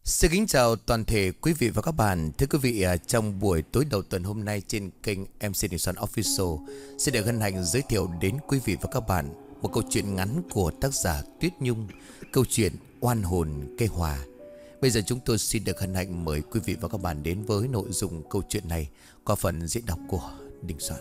Xin kính chào toàn thể quý vị và các bạn. Thưa quý vị, trong buổi tối đầu tuần hôm nay trên kênh MC Đình Soạn Official sẽ được hân hạnh giới thiệu đến quý vị và các bạn một câu chuyện ngắn của tác giả Tuyết Nhung, câu chuyện Oan hồn cây hòa. Bây giờ chúng tôi xin được hân hạnh mời quý vị và các bạn đến với nội dung câu chuyện này qua phần diễn đọc của Đình Soạn.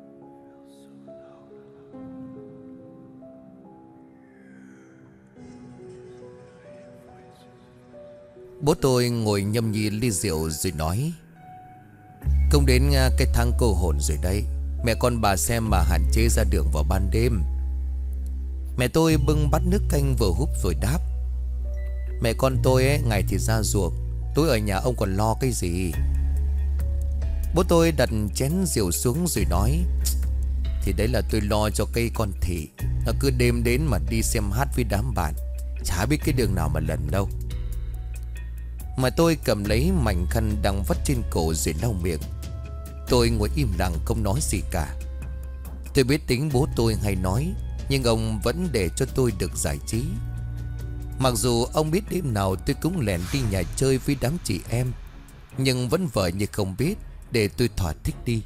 Bố tôi ngồi nhâm nhi ly rượu rồi nói: "Công đến cái tháng cô hồn rồi đây. Mẹ con bà xem mà hạn chế ra đường vào ban đêm." Mẹ tôi bưng bát nước canh vừa húp rồi đáp: "Mẹ con tôi ấy, ngày thì ra ruộng, tối ở nhà ông còn lo cái gì?" Bố tôi đặt chén rượu xuống rồi nói: "Thì đấy là tôi lo cho cây con thị. Nó cứ đêm đến mà đi xem hát với đám bạn, chả biết cái đường nào mà lần đâu." Mà tôi cầm lấy mảnh khăn đang vắt trên cổ rồi lau miệng. Tôi ngồi im lặng không nói gì cả. Tôi biết tính bố tôi hay nói, nhưng ông vẫn để cho tôi được giải trí. Mặc dù ông biết đêm nào tôi cũng lẻn đi nhà chơi với đám chị em, nhưng vẫn vờ như không biết, để tôi thỏa thích đi.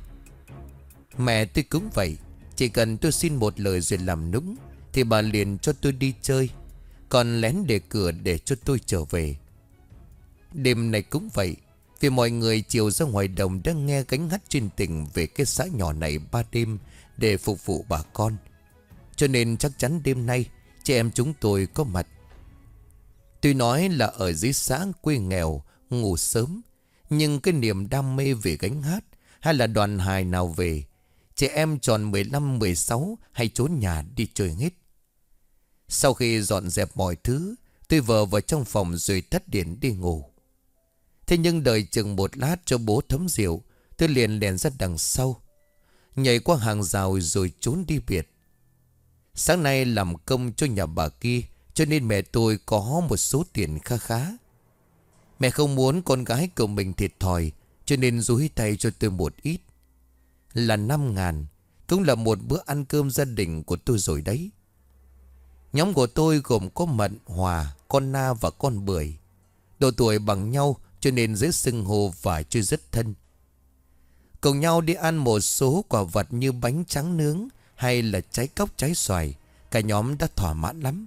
Mẹ tôi cũng vậy. Chỉ cần tôi xin một lời rồi làm nũng thì bà liền cho tôi đi chơi, còn lén để cửa để cho tôi trở về. Đêm này cũng vậy. Vì mọi người chiều ra ngoài đồng đang nghe gánh hát chuyên tình về cái xã nhỏ này 3 đêm để phục vụ bà con, cho nên chắc chắn đêm nay chị em chúng tôi có mặt. Tuy nói là ở dưới xã quê nghèo, ngủ sớm, nhưng cái niềm đam mê về gánh hát hay là đoàn hài nào về, chị em tròn 15, 16 hay trốn nhà đi chơi hết. Sau khi dọn dẹp mọi thứ, tôi vờ vào trong phòng rồi tắt điện đi ngủ. Thế nhưng đợi chừng một lát cho bố thấm rượu, tôi liền lèn ra đằng sau, nhảy qua hàng rào rồi trốn đi biệt. Sáng nay làm công cho nhà bà kia, cho nên mẹ tôi có một số tiền kha khá. Mẹ không muốn con gái của mình thiệt thòi, cho nên dúi tay cho tôi một ít. Là 5.000, cũng là một bữa ăn cơm gia đình của tôi rồi đấy. Nhóm của tôi gồm có Mận, Hòa, con Na và con Bưởi. Độ tuổi bằng nhau cho nên dễ xưng hô và chơi rất thân. Cùng nhau đi ăn một số quả vật như bánh tráng nướng hay là trái cóc trái xoài, cả nhóm đã thỏa mãn lắm.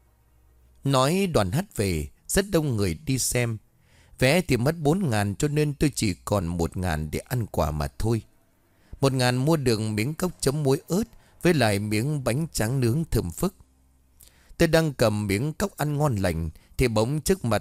Nói đoàn hát về, rất đông người đi xem. Vé thì mất 4.000, cho nên tôi chỉ còn 1.000 để ăn quà mà thôi. 1.000 mua được miếng cốc chấm muối ớt với lại miếng bánh tráng nướng thơm phức. Tôi đang cầm miếng cốc ăn ngon lành thì bỗng trước mặt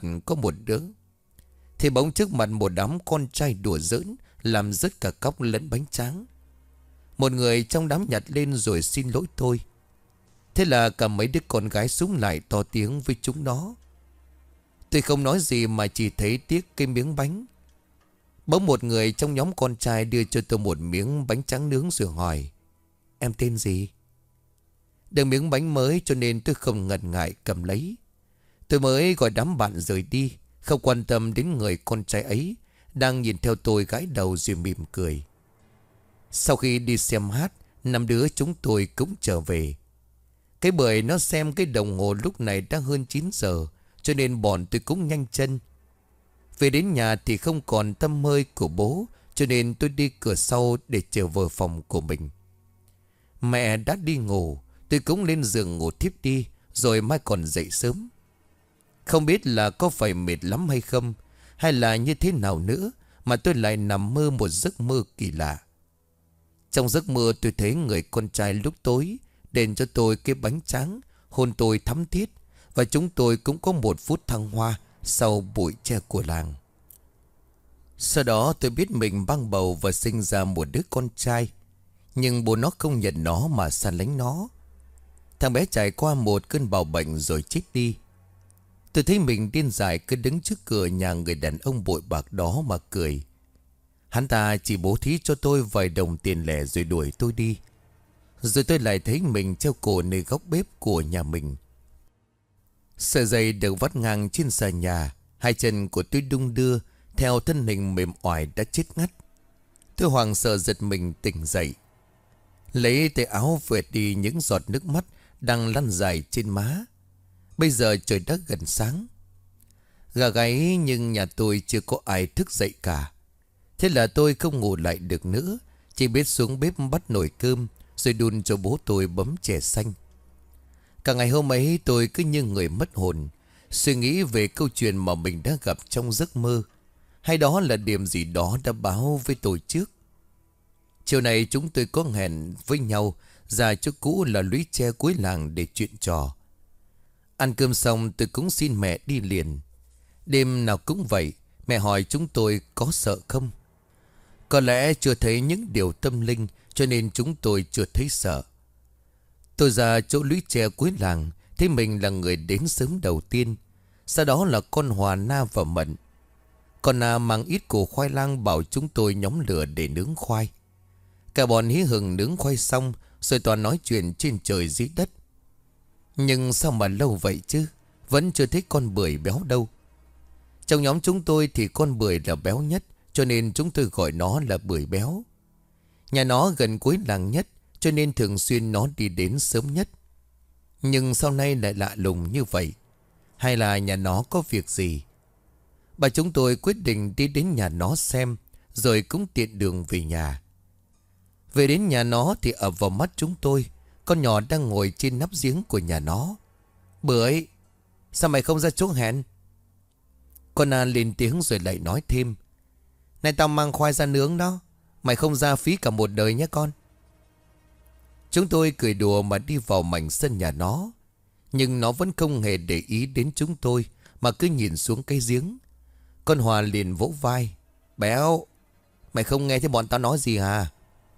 một đám con trai đùa giỡn, làm rớt cả cốc lẫn bánh tráng. Một người trong đám nhặt lên rồi xin lỗi tôi. Thế là cả mấy đứa con gái súng lại to tiếng với chúng nó. Tôi không nói gì mà chỉ thấy tiếc cái miếng bánh. Bỗng một người trong nhóm con trai đưa cho tôi một miếng bánh tráng nướng rồi hỏi: "Em tên gì?" Được miếng bánh mới cho nên tôi không ngần ngại cầm lấy. Tôi mới gọi đám bạn rời đi, không quan tâm đến người con trai ấy đang nhìn theo tôi gãi đầu rồi mỉm cười. Sau khi đi xem hát, 5 đứa chúng tôi cũng trở về. Cái Bưởi nó xem cái đồng hồ lúc này đã hơn 9 giờ, cho nên bọn tôi cũng nhanh chân. Về đến nhà thì không còn tăm hơi của bố, cho nên tôi đi cửa sau để trở về phòng của mình. Mẹ đã đi ngủ, tôi cũng lên giường ngủ thiếp đi, rồi mai còn dậy sớm. Không biết là có phải mệt lắm hay không, hay là như thế nào nữa, mà tôi lại nằm mơ một giấc mơ kỳ lạ. Trong giấc mơ tôi thấy người con trai lúc tối đền cho tôi cái bánh tráng, hôn tôi thắm thiết, và chúng tôi cũng có một phút thăng hoa sau bụi tre của làng. Sau đó tôi biết mình mang bầu và sinh ra một đứa con trai, nhưng bố nó không nhận nó mà xa lánh nó. Thằng bé trải qua một cơn bạo bệnh rồi chết đi. Tôi thấy mình điên dại cứ đứng trước cửa nhà người đàn ông bội bạc đó mà cười. Hắn ta chỉ bố thí cho tôi vài đồng tiền lẻ rồi đuổi tôi đi. Rồi tôi lại thấy mình treo cổ nơi góc bếp của nhà mình. Sợi dây được vắt ngang trên sàn nhà, hai chân của tôi đung đưa theo thân hình mềm oải đã chết ngắt. Tôi hoảng sợ giật mình tỉnh dậy, lấy tay áo vệt đi những giọt nước mắt đang lăn dài trên má. Bây giờ trời đã gần sáng. Gà gáy nhưng nhà tôi chưa có ai thức dậy cả. Thế là tôi không ngủ lại được nữa, chỉ biết xuống bếp bắt nồi cơm rồi đun cho bố tôi bấm chè xanh. Cả ngày hôm ấy tôi cứ như người mất hồn, suy nghĩ về câu chuyện mà mình đã gặp trong giấc mơ, hay đó là điểm gì đó đã báo với tôi trước. Chiều này chúng tôi có hẹn với nhau ra chỗ cũ là lũy tre cuối làng để chuyện trò. Ăn cơm xong tôi cũng xin mẹ đi liền. Đêm nào cũng vậy, mẹ hỏi chúng tôi có sợ không. Có lẽ chưa thấy những điều tâm linh cho nên chúng tôi chưa thấy sợ. Tôi ra chỗ lũy tre cuối làng, thấy mình là người đến sớm đầu tiên. Sau đó là con Hòa, Na và Mận. Con Na mang ít củ khoai lang bảo chúng tôi nhóm lửa để nướng khoai. Cả bọn hí hửng nướng khoai xong rồi toàn nói chuyện trên trời dưới đất. Nhưng sao mà lâu vậy chứ, vẫn chưa thấy con bưởi béo đâu. Trong nhóm chúng tôi thì con bưởi là béo nhất, cho nên chúng tôi gọi nó là bưởi béo. Nhà nó gần cuối làng nhất, cho nên thường xuyên nó đi đến sớm nhất. Nhưng sau này lại lạ lùng như vậy, hay là nhà nó có việc gì? Bà chúng tôi quyết định đi đến nhà nó xem, rồi cũng tiện đường về nhà. Về đến nhà nó thì ập vào mắt chúng tôi, con nhỏ đang ngồi trên nắp giếng của nhà nó. Bưởi, sao mày không ra chỗ hẹn? Con An lên tiếng rồi lại nói thêm. Này tao mang khoai ra nướng đó, mày không ra phí cả một đời nhé con. Chúng tôi cười đùa mà đi vào mảnh sân nhà nó. Nhưng nó vẫn không hề để ý đến chúng tôi, mà cứ nhìn xuống cái giếng. Con Hòa liền vỗ vai. Béo, mày không nghe thấy bọn tao nói gì à?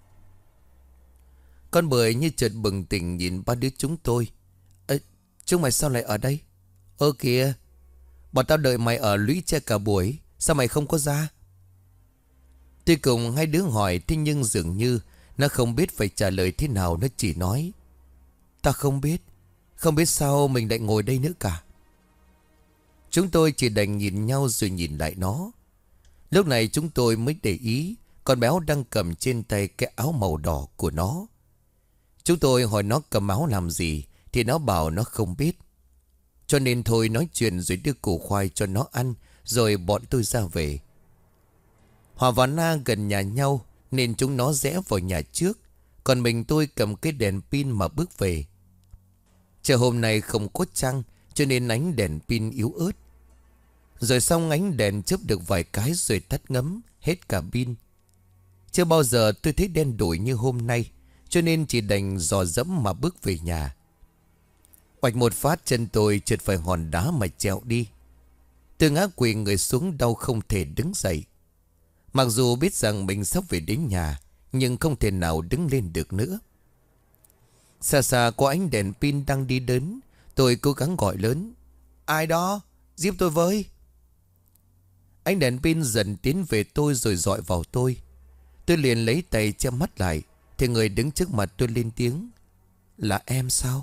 Con Bưởi như chợt bừng tỉnh nhìn ba đứa chúng tôi. Chúng mày sao lại ở đây? Kìa, bọn tao đợi mày ở lũy tre cả buổi, sao mày không có ra? Tuy cùng hai đứa hỏi, thế nhưng dường như nó không biết phải trả lời thế nào. Nó chỉ nói: Ta không biết, không biết sao mình lại ngồi đây nữa cả. Chúng tôi chỉ đành nhìn nhau rồi nhìn lại nó. Lúc này chúng tôi mới để ý con Béo đang cầm trên tay cái áo màu đỏ của nó. Chúng tôi hỏi nó cầm áo làm gì thì nó bảo nó không biết. Cho nên thôi nói chuyện rồi đưa củ khoai cho nó ăn, rồi bọn tôi ra về. Hòa và Na gần nhà nhau nên chúng nó rẽ vào nhà trước, còn mình tôi cầm cái đèn pin mà bước về. Trời hôm nay không có trăng, cho nên ánh đèn pin yếu ớt. Rồi xong ánh đèn chớp được vài cái rồi tắt ngấm hết cả pin. Chưa bao giờ tôi thấy đen đủi như hôm nay, cho nên chỉ đành dò dẫm mà bước về nhà. Oạch một phát chân tôi trượt phải hòn đá mà trèo đi. Tôi ngã quỵ người xuống đau không thể đứng dậy. Mặc dù biết rằng mình sắp về đến nhà, nhưng không thể nào đứng lên được nữa. Xa xa có ánh đèn pin đang đi đến. Tôi cố gắng gọi lớn: Ai đó, giúp tôi với. Ánh đèn pin dần tiến về tôi rồi dọi vào tôi. Tôi liền lấy tay che mắt lại, thì người đứng trước mặt tôi lên tiếng: Là em sao?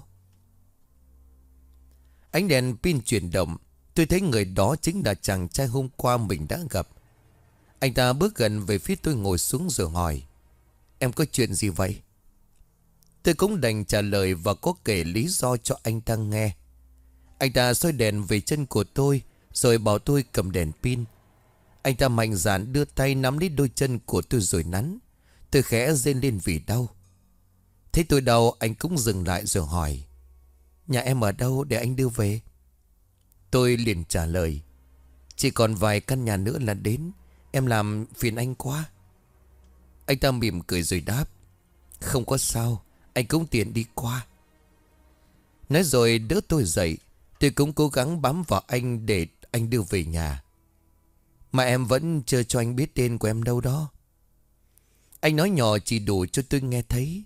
Ánh đèn pin chuyển động. Tôi thấy người đó chính là chàng trai hôm qua mình đã gặp. Anh ta bước gần về phía tôi, ngồi xuống rồi hỏi: Em có chuyện gì vậy? Tôi cũng đành trả lời và có kể lý do cho anh ta nghe. Anh ta soi đèn về chân của tôi, rồi bảo tôi cầm đèn pin. Anh ta mạnh dạn đưa tay nắm lấy đôi chân của tôi rồi nắn. Tôi khẽ rên lên vì đau. Thấy tôi đau, anh cũng dừng lại rồi hỏi: Nhà em ở đâu để anh đưa về? Tôi liền trả lời: Chỉ còn vài căn nhà nữa là đến. Em làm phiền anh quá. Anh ta mỉm cười rồi đáp: Không có sao, anh cũng tiện đi qua. Nói rồi đỡ tôi dậy. Tôi cũng cố gắng bám vào anh để anh đưa về nhà. Mà em vẫn chưa cho anh biết tên của em đâu đó. Anh nói nhỏ chỉ đủ cho tôi nghe thấy.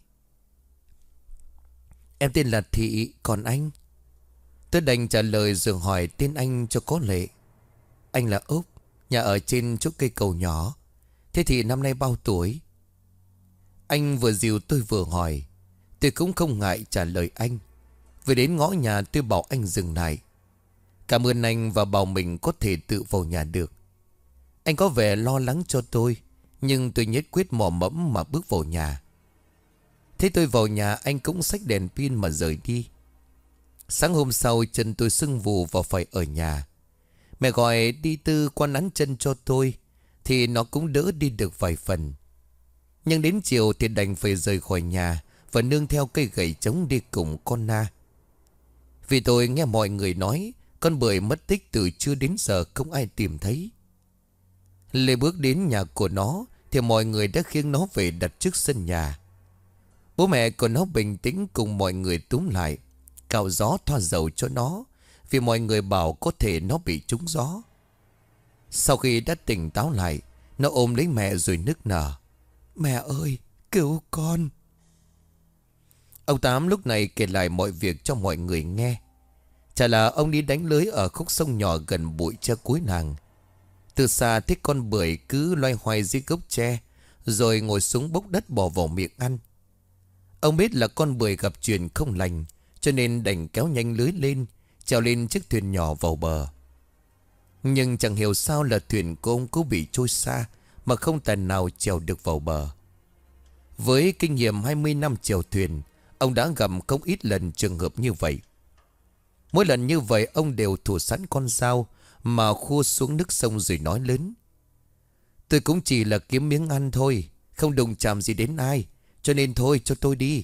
Em tên là Thị, còn anh? Tôi đành trả lời rồi hỏi tên anh cho có lệ. Anh là Úc, nhà ở trên chỗ cây cầu nhỏ. Thế thì năm nay bao tuổi? Anh vừa dìu tôi vừa hỏi. Tôi cũng không ngại trả lời anh. Vừa đến ngõ nhà tôi bảo anh dừng lại. Cảm ơn anh và bảo mình có thể tự vào nhà được. Anh có vẻ lo lắng cho tôi, nhưng tôi nhất quyết mò mẫm mà bước vào nhà. Thế tôi vào nhà, anh cũng xách đèn pin mà rời đi. Sáng hôm sau chân tôi sưng vù và phải ở nhà. Mẹ gọi đi Tư qua nắn chân cho tôi thì nó cũng đỡ đi được vài phần. Nhưng đến chiều thì đành phải rời khỏi nhà và nương theo cây gậy trống đi cùng con Na. Vì tôi nghe mọi người nói con bưởi mất tích từ trưa đến giờ không ai tìm thấy. Lê bước đến nhà của nó thì mọi người đã khiêng nó về đặt trước sân nhà. Bố mẹ của nó bình tĩnh cùng mọi người túm lại, cạo gió thoa dầu cho nó, vì mọi người bảo có thể nó bị trúng gió. Sau khi đã tỉnh táo lại, nó ôm lấy mẹ rồi nức nở: "Mẹ ơi, cứu con!" Ông Tám lúc này kể lại mọi việc cho mọi người nghe. Chả là ông đi đánh lưới ở khúc sông nhỏ gần bụi tre cuối làng. Từ xa thấy con bưởi cứ loay hoay dưới gốc tre, rồi ngồi xuống bốc đất bỏ vào miệng ăn. Ông biết là con bưởi gặp chuyện không lành, cho nên đành kéo nhanh lưới lên, trèo lên chiếc thuyền nhỏ vào bờ. Nhưng chẳng hiểu sao là thuyền của ông cứ bị trôi xa, mà không tài nào trèo được vào bờ. Với kinh nghiệm 20 năm chèo thuyền, ông đã gặp không ít lần trường hợp như vậy. Mỗi lần như vậy ông đều thủ sẵn con dao mà khua xuống nước sông rồi nói lớn: "Tôi cũng chỉ là kiếm miếng ăn thôi, không đụng chạm gì đến ai, cho nên thôi cho tôi đi."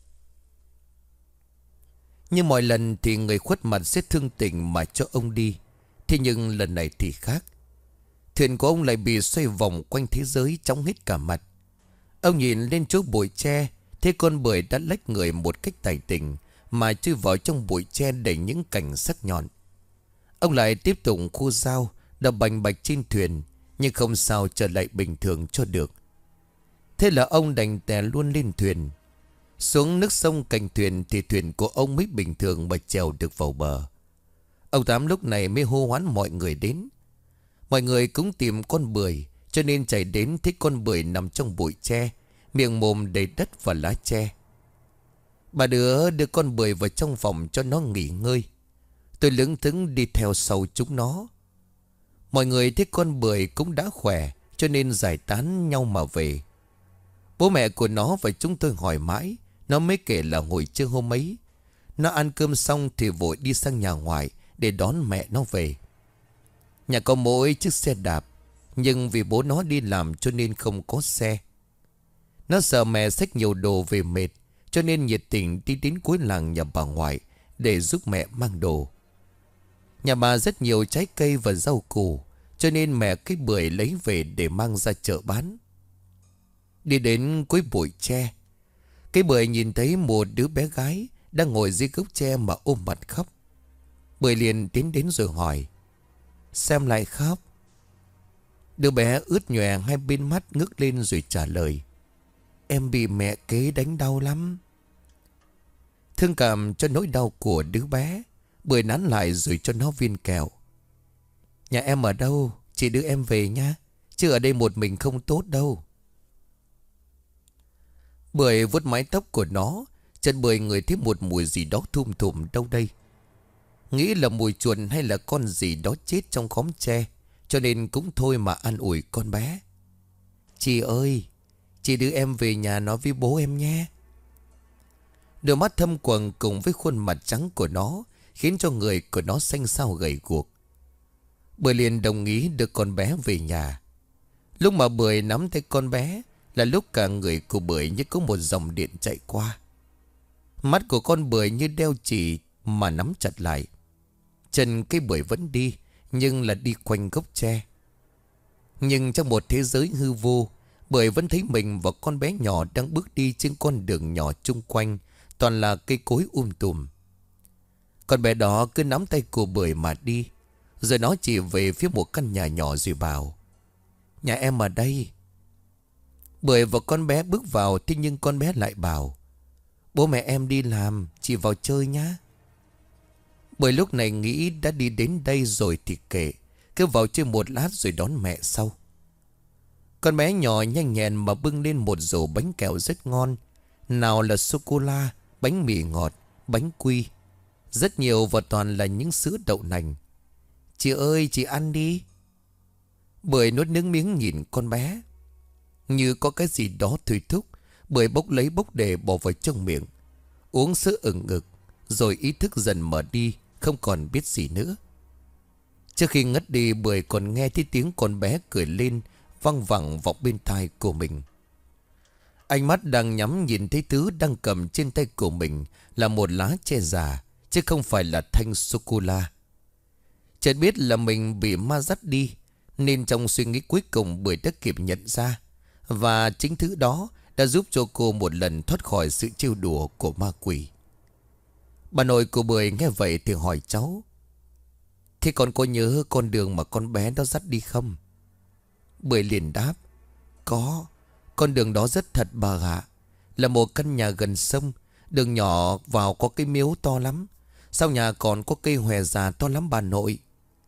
Như mọi lần thì người khuất mặt sẽ thương tình mà cho ông đi. Thế nhưng lần này thì khác. Thuyền của ông lại bị xoay vòng quanh thế giới chóng hết cả mặt. Ông nhìn lên chỗ bụi tre, thấy con bưởi đã lách người một cách tài tình mà chui vào trong bụi tre đầy những cành sắc nhọn. Ông lại tiếp tục khua dao đập bành bạch trên thuyền, nhưng không sao trở lại bình thường cho được. Thế là ông đành tè luôn lên thuyền. Xuống nước sông cạnh thuyền thì thuyền của ông mới bình thường mà trèo được vào bờ. Ông Tám lúc này mới hô hoán mọi người đến. Mọi người cũng tìm con bưởi, cho nên chạy đến thấy con bưởi nằm trong bụi tre, miệng mồm đầy đất và lá tre. Bà đưa con bưởi vào trong phòng cho nó nghỉ ngơi. Tôi lững thững đi theo sau chúng nó. Mọi người thấy con bưởi cũng đã khỏe, cho nên giải tán nhau mà về. Bố mẹ của nó và chúng tôi hỏi mãi, nó mới kể là hồi trưa hôm ấy, nó ăn cơm xong thì vội đi sang nhà ngoại để đón mẹ nó về. Nhà có mỗi chiếc xe đạp, nhưng vì bố nó đi làm cho nên không có xe. Nó sợ mẹ xách nhiều đồ về mệt, cho nên nhiệt tình đi đến cuối làng nhà bà ngoại để giúp mẹ mang đồ. Nhà bà rất nhiều trái cây và rau củ, cho nên mẹ cái bưởi lấy về để mang ra chợ bán. Đi đến cuối bụi tre, cái bưởi nhìn thấy một đứa bé gái đang ngồi dưới gốc tre mà ôm mặt khóc. Bưởi liền tiến đến rồi hỏi: "Xem lại khóc?" Đứa bé ướt nhòe hai bên mắt ngước lên rồi trả lời: "Em bị mẹ kế đánh đau lắm." Thương cảm cho nỗi đau của đứa bé, Bưởi nán lại rồi cho nó viên kẹo. "Nhà em ở đâu? Chị đưa em về nha, chứ ở đây một mình không tốt đâu." Bưởi vuốt mái tóc của nó. Chân Bưởi ngửi thấy một mùi gì đó thum thùm đâu đây. Nghĩ là mùi chuột hay là con gì đó chết trong khóm tre, cho nên cũng thôi mà an ủi con bé: "Chị ơi, chị đưa em về nhà nói với bố em nhé." Đôi mắt thâm quầng cùng với khuôn mặt trắng của nó khiến cho người của nó xanh xao gầy guộc. Bưởi liền đồng ý đưa con bé về nhà. Lúc mà Bưởi nắm tay con bé là lúc cả người của Bưởi như có một dòng điện chạy qua. Mắt của con Bưởi như đeo chỉ mà nắm chặt lại. Chân cái Bưởi vẫn đi, nhưng là đi quanh gốc tre. Nhưng trong một thế giới hư vô, Bưởi vẫn thấy mình và con bé nhỏ đang bước đi trên con đường nhỏ chung quanh toàn là cây cối tùm. Con bé đó cứ nắm tay của Bưởi mà đi, rồi nó chỉ về phía một căn nhà nhỏ rồi bảo: "Nhà em ở đây." Bưởi và con bé bước vào, thế nhưng con bé lại bảo: "Bố mẹ em đi làm, chị vào chơi nhá." Bưởi lúc này nghĩ đã đi đến đây rồi thì kệ, cứ vào chơi một lát rồi đón mẹ sau. Con bé nhỏ nhanh nhẹn mà bưng lên một rổ bánh kẹo rất ngon. Nào là sô-cô-la, bánh mì ngọt, bánh quy, rất nhiều và toàn là những sữa đậu nành. "Chị ơi, chị ăn đi." Bưởi nuốt nước miếng nhìn con bé. Như có cái gì đó thôi thúc, Bưởi bốc lấy bốc để bỏ vào trong miệng, uống sữa ừng ực, rồi ý thức dần mở đi, không còn biết gì nữa. Trước khi ngất đi, Bưởi còn nghe thấy tiếng con bé cười lên văng vẳng vọng bên tai của mình. Ánh mắt đang nhắm nhìn thấy thứ đang cầm trên tay của mình là một lá tre già, chứ không phải là thanh sô-cô-la. Chợt biết là mình bị ma dắt đi, nên trong suy nghĩ cuối cùng Bưởi đã kịp nhận ra. Và chính thứ đó đã giúp cho cô một lần thoát khỏi sự trêu đùa của ma quỷ. Bà nội của Bưởi nghe vậy thì hỏi cháu: "Thế con có nhớ con đường mà con bé đó dắt đi không?" Bưởi liền đáp: "Có. Con đường đó rất thật bà ạ. Là một căn nhà gần sông. Đường nhỏ vào có cái miếu to lắm. Sau nhà còn có cây hòe già to lắm bà nội."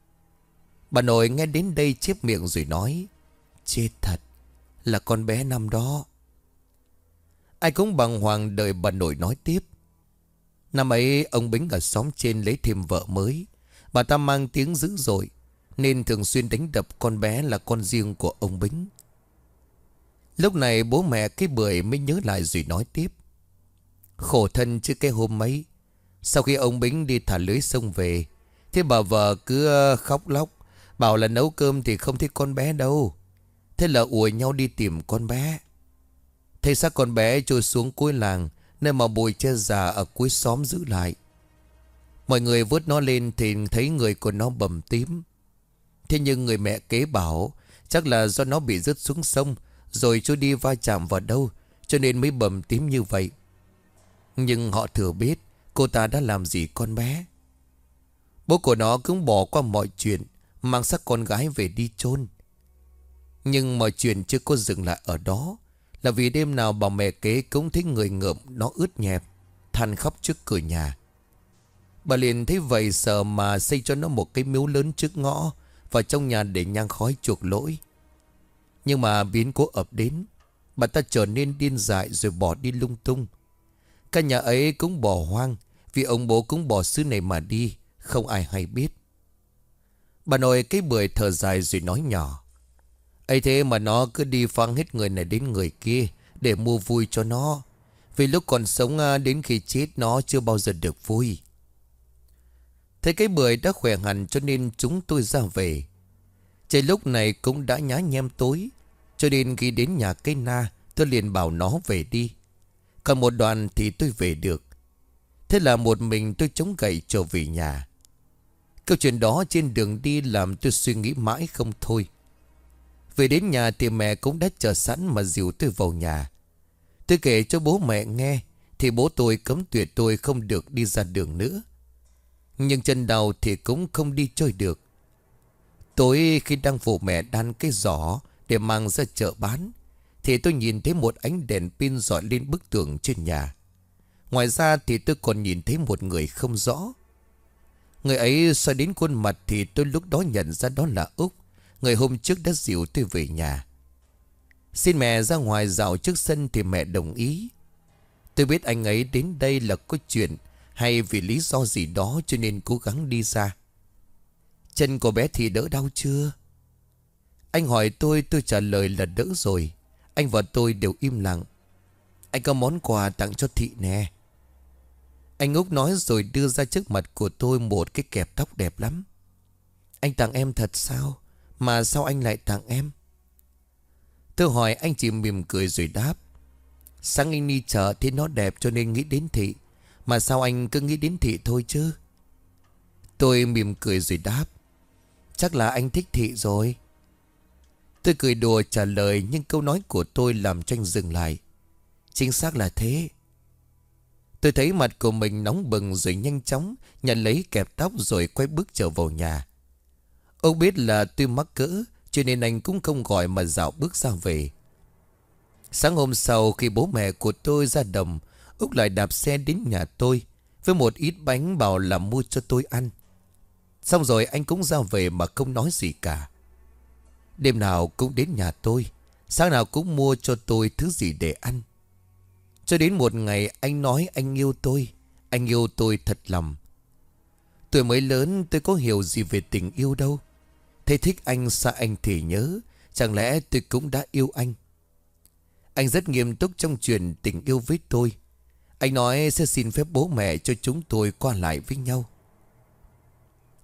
Bà nội nghe đến đây chép miệng rồi nói: "Chết thật. Là con bé năm đó." Ai cũng bàng hoàng đợi bà nội nói tiếp. Năm ấy ông Bính ở xóm trên lấy thêm vợ mới. Bà ta mang tiếng dữ dội, nên thường xuyên đánh đập con bé là con riêng của ông Bính. Lúc này bố mẹ cái Bưởi mới nhớ lại rồi nói tiếp: "Khổ thân chứ cái hôm ấy, sau khi ông Bính đi thả lưới sông về, thế bà vợ cứ khóc lóc, bảo là nấu cơm thì không thấy con bé đâu. Thế là ùa nhau đi tìm con bé. Thế xác con bé trôi xuống cuối làng, nơi mà bụi tre già ở cuối xóm giữ lại. Mọi người vớt nó lên thì thấy người của nó bầm tím. Thế nhưng người mẹ kế bảo chắc là do nó bị rớt xuống sông rồi trôi đi va chạm vào đâu, cho nên mới bầm tím như vậy. Nhưng họ thừa biết cô ta đã làm gì con bé. Bố của nó cũng bỏ qua mọi chuyện, mang xác con gái về đi chôn. Nhưng mọi chuyện chưa có dừng lại ở đó, là vì đêm nào bà mẹ kế cũng thấy người ngợm nó ướt nhẹp, than khóc trước cửa nhà. Bà liền thấy vậy sợ mà xây cho nó một cái miếu lớn trước ngõ, vào trong nhà để nhang khói chuộc lỗi. Nhưng mà biến cố ập đến, bà ta trở nên điên dại rồi bỏ đi lung tung. Căn nhà ấy cũng bỏ hoang, vì ông bố cũng bỏ xứ này mà đi, không ai hay biết. Bà nội cái Bưởi thở dài rồi nói nhỏ: "Ấy thế mà nó cứ đi phang hết người này đến người kia để mua vui cho nó. Vì lúc còn sống đến khi chết nó chưa bao giờ được vui." Thế cái Bưởi đã khỏe hẳn cho nên chúng tôi ra về. Trời lúc này cũng đã nhá nhem tối, cho nên khi đến nhà cây na, tôi liền bảo nó về đi. Còn một đoạn thì tôi về được. Thế là một mình tôi chống gậy trở về nhà. Câu chuyện đó trên đường đi làm tôi suy nghĩ mãi không thôi. Về đến nhà thì mẹ cũng đã chờ sẵn mà dìu tôi vào nhà. Tôi kể cho bố mẹ nghe thì bố tôi cấm tuyệt tôi không được đi ra đường nữa. Nhưng chân đau thì cũng không đi chơi được. Tối khi đang phụ mẹ đan cái giỏ để mang ra chợ bán, thì tôi nhìn thấy một ánh đèn pin rọi lên bức tường trên nhà. Ngoài ra thì tôi còn nhìn thấy một người không rõ. Người ấy xoay đến khuôn mặt thì tôi lúc đó nhận ra đó là Úc, người hôm trước đã dìu tôi về nhà. Xin mẹ ra ngoài dạo trước sân thì mẹ đồng ý. Tôi biết anh ấy đến đây là có chuyện hay vì lý do gì đó cho nên cố gắng đi ra. "Chân của bé thì đỡ đau chưa?" Anh hỏi tôi trả lời là đỡ rồi. Anh và tôi đều im lặng. "Anh có món quà tặng cho Thị nè." Anh Úc nói rồi đưa ra trước mặt của tôi một cái kẹp tóc đẹp lắm. "Anh tặng em thật sao? Mà sao anh lại tặng em?" Tôi hỏi, anh chỉ mỉm cười rồi đáp: "Sáng anh đi chợ thấy nó đẹp cho nên nghĩ đến Thị. Mà sao anh cứ nghĩ đến Thị thôi chứ?" Tôi mỉm cười rồi đáp: "Chắc là anh thích Thị rồi." Tôi cười đùa trả lời, nhưng câu nói của tôi làm cho anh dừng lại. Chính xác là thế. Tôi thấy mặt của mình nóng bừng rồi nhanh chóng nhận lấy kẹp tóc rồi quay bước trở vào nhà. Ông biết là tôi mắc cỡ cho nên anh cũng không gọi mà dạo bước ra về. Sáng hôm sau khi bố mẹ của tôi ra đồng, Úc lại đạp xe đến nhà tôi với một ít bánh bảo là mua cho tôi ăn. Xong rồi anh cũng ra về mà không nói gì cả. Đêm nào cũng đến nhà tôi, sáng nào cũng mua cho tôi thứ gì để ăn. Cho đến một ngày anh nói anh yêu tôi. Anh yêu tôi thật lòng. Tuổi mới lớn tôi có hiểu gì về tình yêu đâu. Thế thích anh xa anh thì nhớ, chẳng lẽ tôi cũng đã yêu anh. Anh rất nghiêm túc trong chuyện tình yêu với tôi. Anh nói sẽ xin phép bố mẹ cho chúng tôi qua lại với nhau.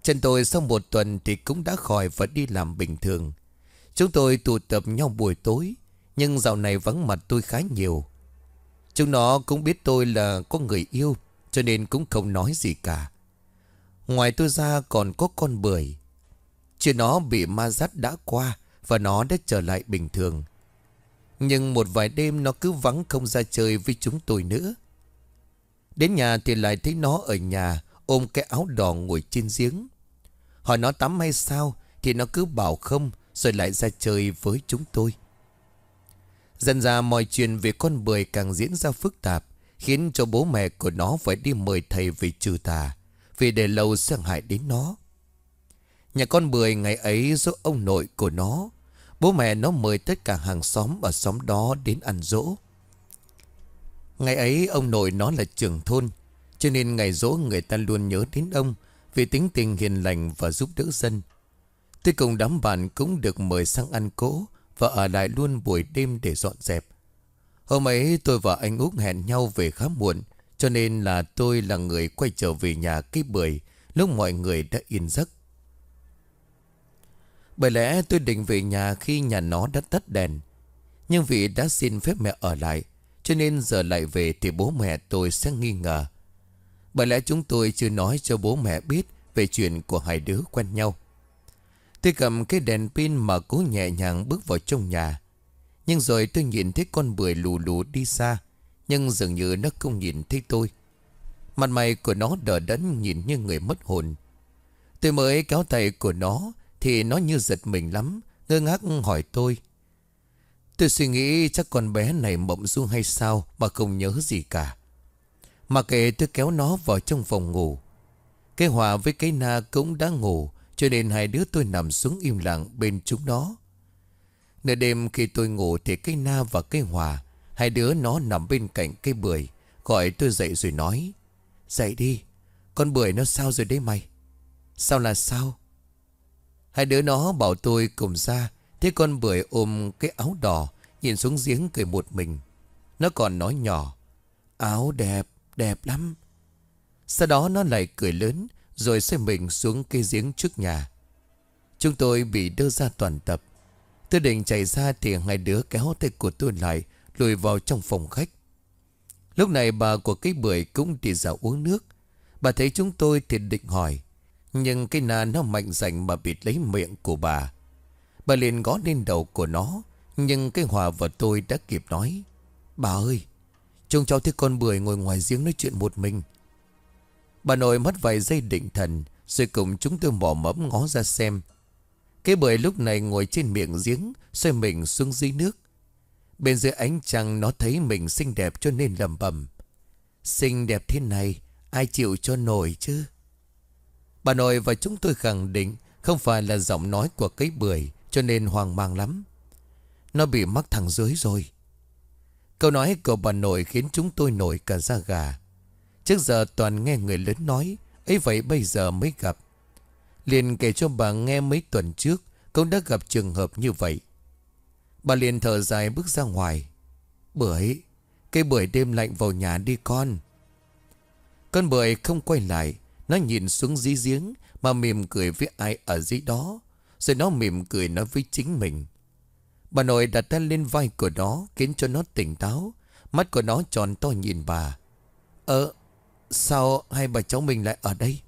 Chân tôi sau một tuần thì cũng đã khỏi và đi làm bình thường. Chúng tôi tụ tập nhau buổi tối, nhưng dạo này vắng mặt tôi khá nhiều. Chúng nó cũng biết tôi là có người yêu, cho nên cũng không nói gì cả. Ngoài tôi ra còn có con bưởi. Chuyện nó bị ma dắt đã qua và nó đã trở lại bình thường. Nhưng một vài đêm nó cứ vắng không ra chơi với chúng tôi nữa. Đến nhà thì lại thấy nó ở nhà ôm cái áo đỏ ngồi trên giếng. Hỏi nó tắm hay sao thì nó cứ bảo không, rồi lại ra chơi với chúng tôi. Dần ra mọi chuyện về con bưởi càng diễn ra phức tạp, khiến cho bố mẹ của nó phải đi mời thầy về trừ tà, vì để lâu sẽ hại đến nó. Nhà con bưởi ngày ấy do ông nội của nó, bố mẹ nó mời tất cả hàng xóm ở xóm đó đến ăn giỗ. Ngày ấy ông nội nó là trưởng thôn, cho nên ngày giỗ người ta luôn nhớ đến ông vì tính tình hiền lành và giúp đỡ dân. Tôi cùng đám bạn cũng được mời sang ăn cỗ và ở lại luôn buổi đêm để dọn dẹp. Hôm ấy tôi và anh Út hẹn nhau về khá muộn, cho nên là tôi là người quay trở về nhà cái bưởi lúc mọi người đã yên giấc. Bởi lẽ tôi định về nhà khi nhà nó đã tắt đèn, nhưng vì đã xin phép mẹ ở lại, cho nên giờ lại về thì bố mẹ tôi sẽ nghi ngờ. Bởi lẽ chúng tôi chưa nói cho bố mẹ biết về chuyện của hai đứa quen nhau. Tôi cầm cái đèn pin mà cố nhẹ nhàng bước vào trong nhà. Nhưng rồi tôi nhìn thấy con bưởi lù lù đi xa, nhưng dường như nó không nhìn thấy tôi. Mặt mày của nó đờ đẫn nhìn như người mất hồn. Tôi mới kéo tay của nó thì nó như giật mình lắm, ngơ ngác hỏi tôi. Tôi suy nghĩ chắc con bé này mộng du hay sao mà không nhớ gì cả. Mà kệ, tôi kéo nó vào trong phòng ngủ. Cái Hòa với cái Na cũng đã ngủ, cho nên hai đứa tôi nằm xuống im lặng bên chúng nó. Nửa đêm khi tôi ngủ thì cái Na và cái Hòa, hai đứa nó nằm bên cạnh cây bưởi, gọi tôi dậy rồi nói. Dậy đi, con bưởi nó sao rồi đấy mày? Sao là sao? Hai đứa nó bảo tôi cùng ra, thấy con bưởi ôm cái áo đỏ, nhìn xuống giếng cười một mình. Nó còn nói nhỏ. Áo đẹp, đẹp lắm. Sau đó nó lại cười lớn, rồi xoay mình xuống cây giếng trước nhà. Chúng tôi bị đưa ra toàn tập. Tôi định chạy ra thì hai đứa kéo tay của tôi lại, lùi vào trong phòng khách. Lúc này bà của cái bưởi cũng đi ra uống nước. Bà thấy chúng tôi thì định hỏi, nhưng cái Na nó mạnh dạn mà bịt lấy miệng của bà. Bà liền gõ lên đầu của nó, nhưng cái Hòa và tôi đã kịp nói. Bà ơi, trông cháu thấy con bưởi ngồi ngoài giếng nói chuyện một mình. Bà nội mất vài giây định thần, rồi cùng chúng tôi mò mẫm ngó ra xem. Cái bưởi lúc này ngồi trên miệng giếng, xoay mình xuống dưới nước. Bên dưới ánh trăng nó thấy mình xinh đẹp cho nên lẩm bẩm. Xinh đẹp thế này, ai chịu cho nổi chứ? Bà nội và chúng tôi khẳng định không phải là giọng nói của cái bưởi, cho nên hoang mang lắm. Nó bị mắc thằng dưới rồi. Câu nói của bà nội khiến chúng tôi nổi cả da gà. Trước giờ toàn nghe người lớn nói, ấy vậy bây giờ mới gặp. Liền kể cho bà nghe mấy tuần trước cũng đã gặp trường hợp như vậy. Bà liền thở dài bước ra ngoài. Bưởi, cây bưởi đêm lạnh vào nhà đi con. Con bưởi không quay lại. Nó nhìn xuống dưới giếng mà mỉm cười với ai ở dưới đó. Rồi nó mỉm cười nói với chính mình. Bà nội đặt tay lên vai của nó, khiến cho nó tỉnh táo. Mắt của nó tròn to nhìn bà. Sao hai bà cháu mình lại ở đây?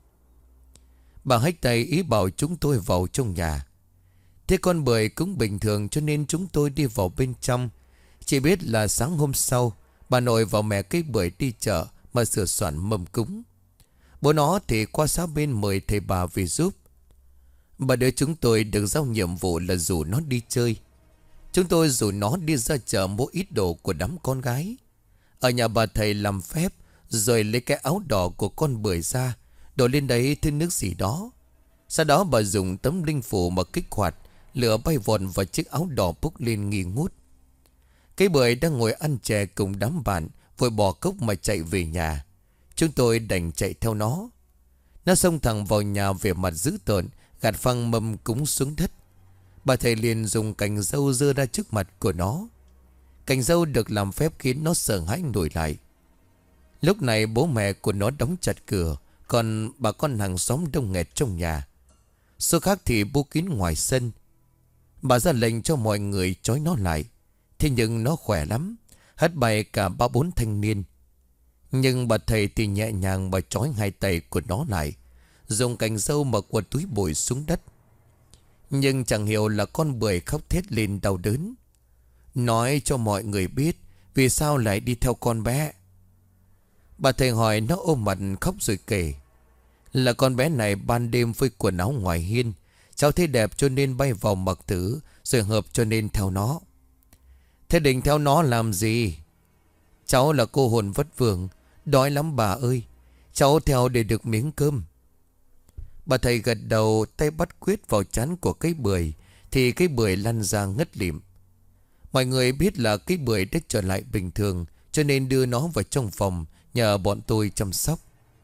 Bà hách tay ý bảo chúng tôi vào trong nhà. Thế con bưởi cũng bình thường, cho nên chúng tôi đi vào bên trong. Chỉ biết là sáng hôm sau, bà nội và mẹ cái bưởi đi chợ mà sửa soạn mâm cúng. Bố nó thì qua xã bên mời thầy bà về giúp. Bà đứa chúng tôi được giao nhiệm vụ là rủ nó đi chơi. Chúng tôi rủ nó đi ra chợ mua ít đồ của đám con gái. Ở nhà bà thầy làm phép, rồi lấy cái áo đỏ của con bưởi ra, đổ lên đấy thứ nước gì đó. Sau đó bà dùng tấm linh phủ mà kích hoạt, lửa bay vọt vào chiếc áo đỏ bốc lên nghi ngút. Cái bưởi đang ngồi ăn chè cùng đám bạn, vội bỏ cốc mà chạy về nhà. Chúng tôi đành chạy theo nó. Nó xông thẳng vào nhà về mặt dữ tợn, gạt phăng mâm cúng xuống đất. Bà thầy liền dùng cành dâu giơ ra trước mặt của nó. Cành dâu được làm phép khiến nó sợ hãi nổi lại. Lúc này bố mẹ của nó đóng chặt cửa, còn bà con hàng xóm đông nghẹt trong nhà. Số khác thì bố kín ngoài sân. Bà ra lệnh cho mọi người trói nó lại. Thế nhưng nó khỏe lắm, hất bay cả 3-4 thanh niên. Nhưng bà thầy thì nhẹ nhàng mà trói hai tay của nó lại, dùng cành râu mà quật túi bụi xuống đất. Nhưng chẳng hiểu là con bưởi khóc thét lên đau đớn, nói cho mọi người biết vì sao lại đi theo con bé. Bà thầy hỏi, nó ôm mặt khóc rồi kể là con bé này ban đêm phơi quần áo ngoài hiên, cháu thấy đẹp cho nên bay vào mặc thử, rồi hợp cho nên theo nó. Thế định theo nó làm gì? Cháu là cô hồn vất vưởng, đói lắm bà ơi, cháu theo để được miếng cơm. Bà thầy gật đầu, tay bắt quyết vào trán của cây bưởi, thì cây bưởi lăn ra ngất lịm. Mọi người biết là cây bưởi đã trở lại bình thường, cho nên đưa nó vào trong phòng nhờ bọn tôi chăm sóc.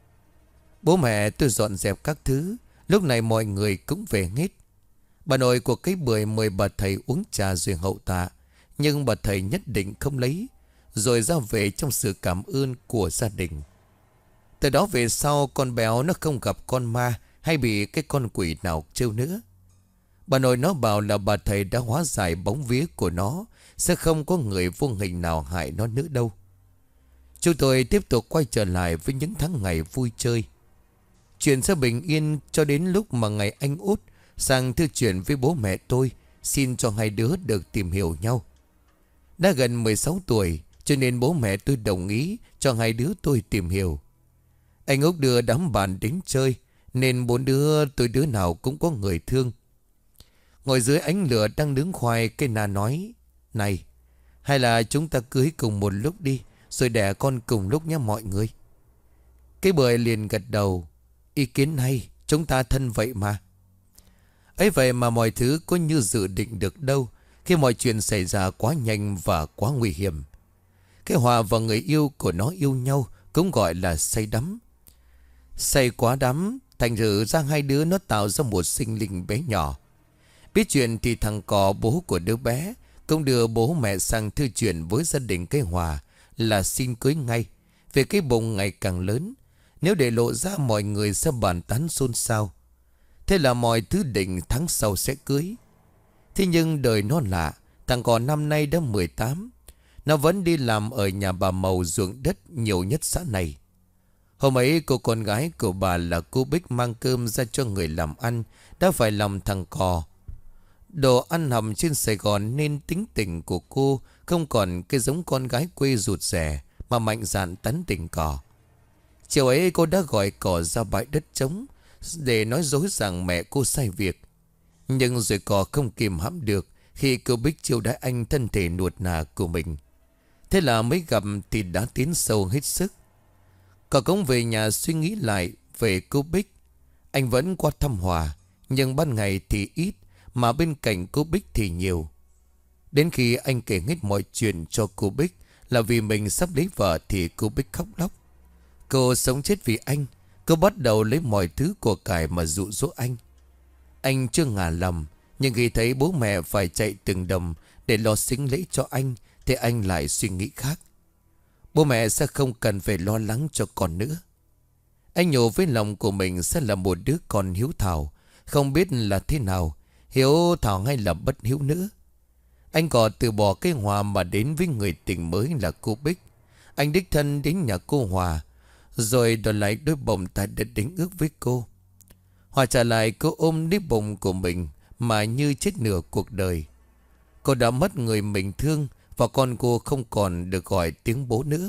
Bố mẹ tôi dọn dẹp các thứ, lúc này mọi người cũng về hết. Bà nội của cây bưởi mời bà thầy uống trà rồi hậu tạ, nhưng bà thầy nhất định không lấy, rồi ra về trong sự cảm ơn của gia đình. Từ đó về sau, con béo nó không gặp con ma hay bị cái con quỷ nào trêu nữa. Bà nội nó bảo là bà thầy đã hóa giải bóng vía của nó, sẽ không có người vô hình nào hại nó nữa đâu. Chúng tôi tiếp tục quay trở lại với những tháng ngày vui chơi. Chuyện sẽ bình yên cho đến lúc mà ngày anh út sang thư chuyện với bố mẹ tôi, xin cho hai đứa được tìm hiểu nhau. Đã gần 16 tuổi, cho nên bố mẹ tôi đồng ý cho hai đứa tôi tìm hiểu. Anh út đưa đám bạn đến chơi, nên 4 đứa tôi đứa nào cũng có người thương. Ngồi dưới ánh lửa đang nướng khoai, cây Na nói: "Này, hay là chúng ta cưới cùng một lúc đi, rồi đẻ con cùng lúc nhé mọi người." Cái bưởi liền gật đầu: "Ý kiến hay, chúng ta thân vậy mà." Ấy vậy mà mọi thứ có như dự định được đâu, khi mọi chuyện xảy ra quá nhanh và quá nguy hiểm. Cái Hòa và người yêu của nó yêu nhau cũng gọi là say đắm. Say quá đắm, thành thử ra hai đứa nó tạo ra một sinh linh bé nhỏ. Biết chuyện thì thằng Cò, bố của đứa bé, cũng đưa bố mẹ sang thư chuyện với gia đình cái Hòa là xin cưới ngay, vì cái bụng ngày càng lớn, nếu để lộ ra mọi người sẽ bàn tán xôn xao. Thế là mọi thứ định tháng sau sẽ cưới. Thế nhưng đời nó lạ, thằng Cò năm nay đã 18, nó vẫn đi làm ở nhà bà Màu ruộng đất nhiều nhất xã này. Hôm ấy cô con gái của bà là cô Bích mang cơm ra cho người làm ăn, đã phải lòng thằng Cò. Đồ ăn hầm trên Sài Gòn nên tính tình của cô không còn cái giống con gái quê rụt rè, mà mạnh dạn tán tỉnh Cò. Chiều ấy cô đã gọi Cò ra bãi đất trống để nói dối rằng mẹ cô sai việc. Nhưng rồi Cò không kìm hãm được khi cô Bích chiêu đãi anh thân thể nuột nà của mình. Thế là mới gặp thì đã tiến sâu hết sức. Cò cũng về nhà suy nghĩ lại về cô Bích. Anh vẫn qua thăm Hòa, nhưng ban ngày thì ít, mà bên cạnh cô Bích thì nhiều. Đến khi anh kể hết mọi chuyện cho cô Bích là vì mình sắp lấy vợ, thì cô Bích khóc lóc. Cô sống chết vì anh. Cô bắt đầu lấy mọi thứ của cải mà dụ dỗ anh. Anh chưa ngả lòng, nhưng khi thấy bố mẹ phải chạy từng đồng để lo sính lễ cho anh, thì anh lại suy nghĩ khác. Bố mẹ sẽ không cần phải lo lắng cho con nữa. Anh nhủ với lòng của mình sẽ là một đứa con hiếu thảo, không biết là thế nào, hiếu thảo hay là bất hiếu nữa. Anh còn từ bỏ cái Hòa mà đến với người tình mới là cô Bích. Anh đích thân đến nhà cô Hòa, rồi đòi lại đôi bồng tai đã đính ước với cô. Hòa trả lại cô ôm lấy bồng của mình mà như chết nửa cuộc đời. Cô đã mất người mình thương, và con cô không còn được gọi tiếng bố nữa.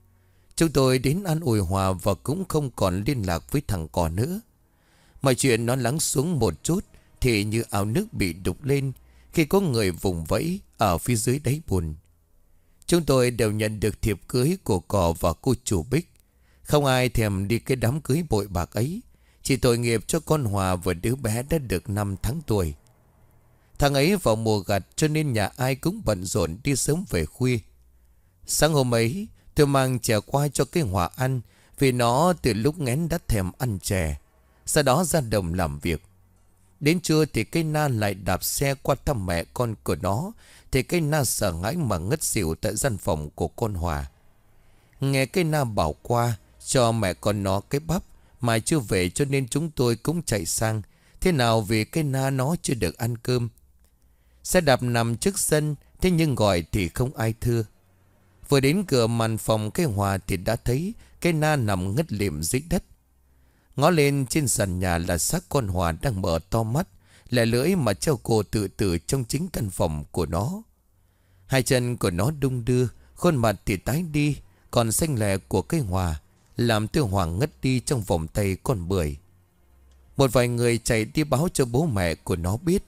Chúng tôi đến an ủi Hòa và cũng không còn liên lạc với thằng Cò nữa. Mọi chuyện nó lắng xuống một chút thì như ao nước bị đục lên khi có người vùng vẫy ở phía dưới đáy bùn. Chúng tôi đều nhận được thiệp cưới của Cò và cô chủ Bích. Không ai thèm đi cái đám cưới bội bạc ấy. Chỉ tội nghiệp cho con Hòa và đứa bé đã được 5 tháng tuổi. Thằng ấy vào mùa gặt cho nên nhà ai cũng bận rộn đi sớm về khuya. Sáng hôm ấy tôi mang chè qua cho cái Hòa ăn, vì nó từ lúc nghén đã thèm ăn chè. Sau đó ra đồng làm việc. Đến trưa thì cây Na lại đạp xe qua thăm mẹ con của nó, thì cây Na sợ hãi mà ngất xỉu tại gian phòng của con Hòa. Nghe cây Na bảo qua cho mẹ con nó cái bắp mà chưa về, cho nên chúng tôi cũng chạy sang, Thế nào vì cái na nó chưa được ăn cơm. Xe đạp nằm trước sân, thế nhưng gọi thì không ai thưa. Vừa đến cửa màn phòng cái Hòa thì đã thấy cái na nằm ngất lịm dưới đất. Ngó lên trên sàn nhà là xác con Hòa đang mở to mắt, lẻ lưỡi mà treo cổ tự tử trong chính căn phòng của nó. Hai chân của nó đung đưa, khuôn mặt thì tái đi, còn xanh lè của cái Hòa làm Tư Hoàng ngất đi trong vòng tay con bưởi. Một vài người chạy đi báo cho bố mẹ của nó biết.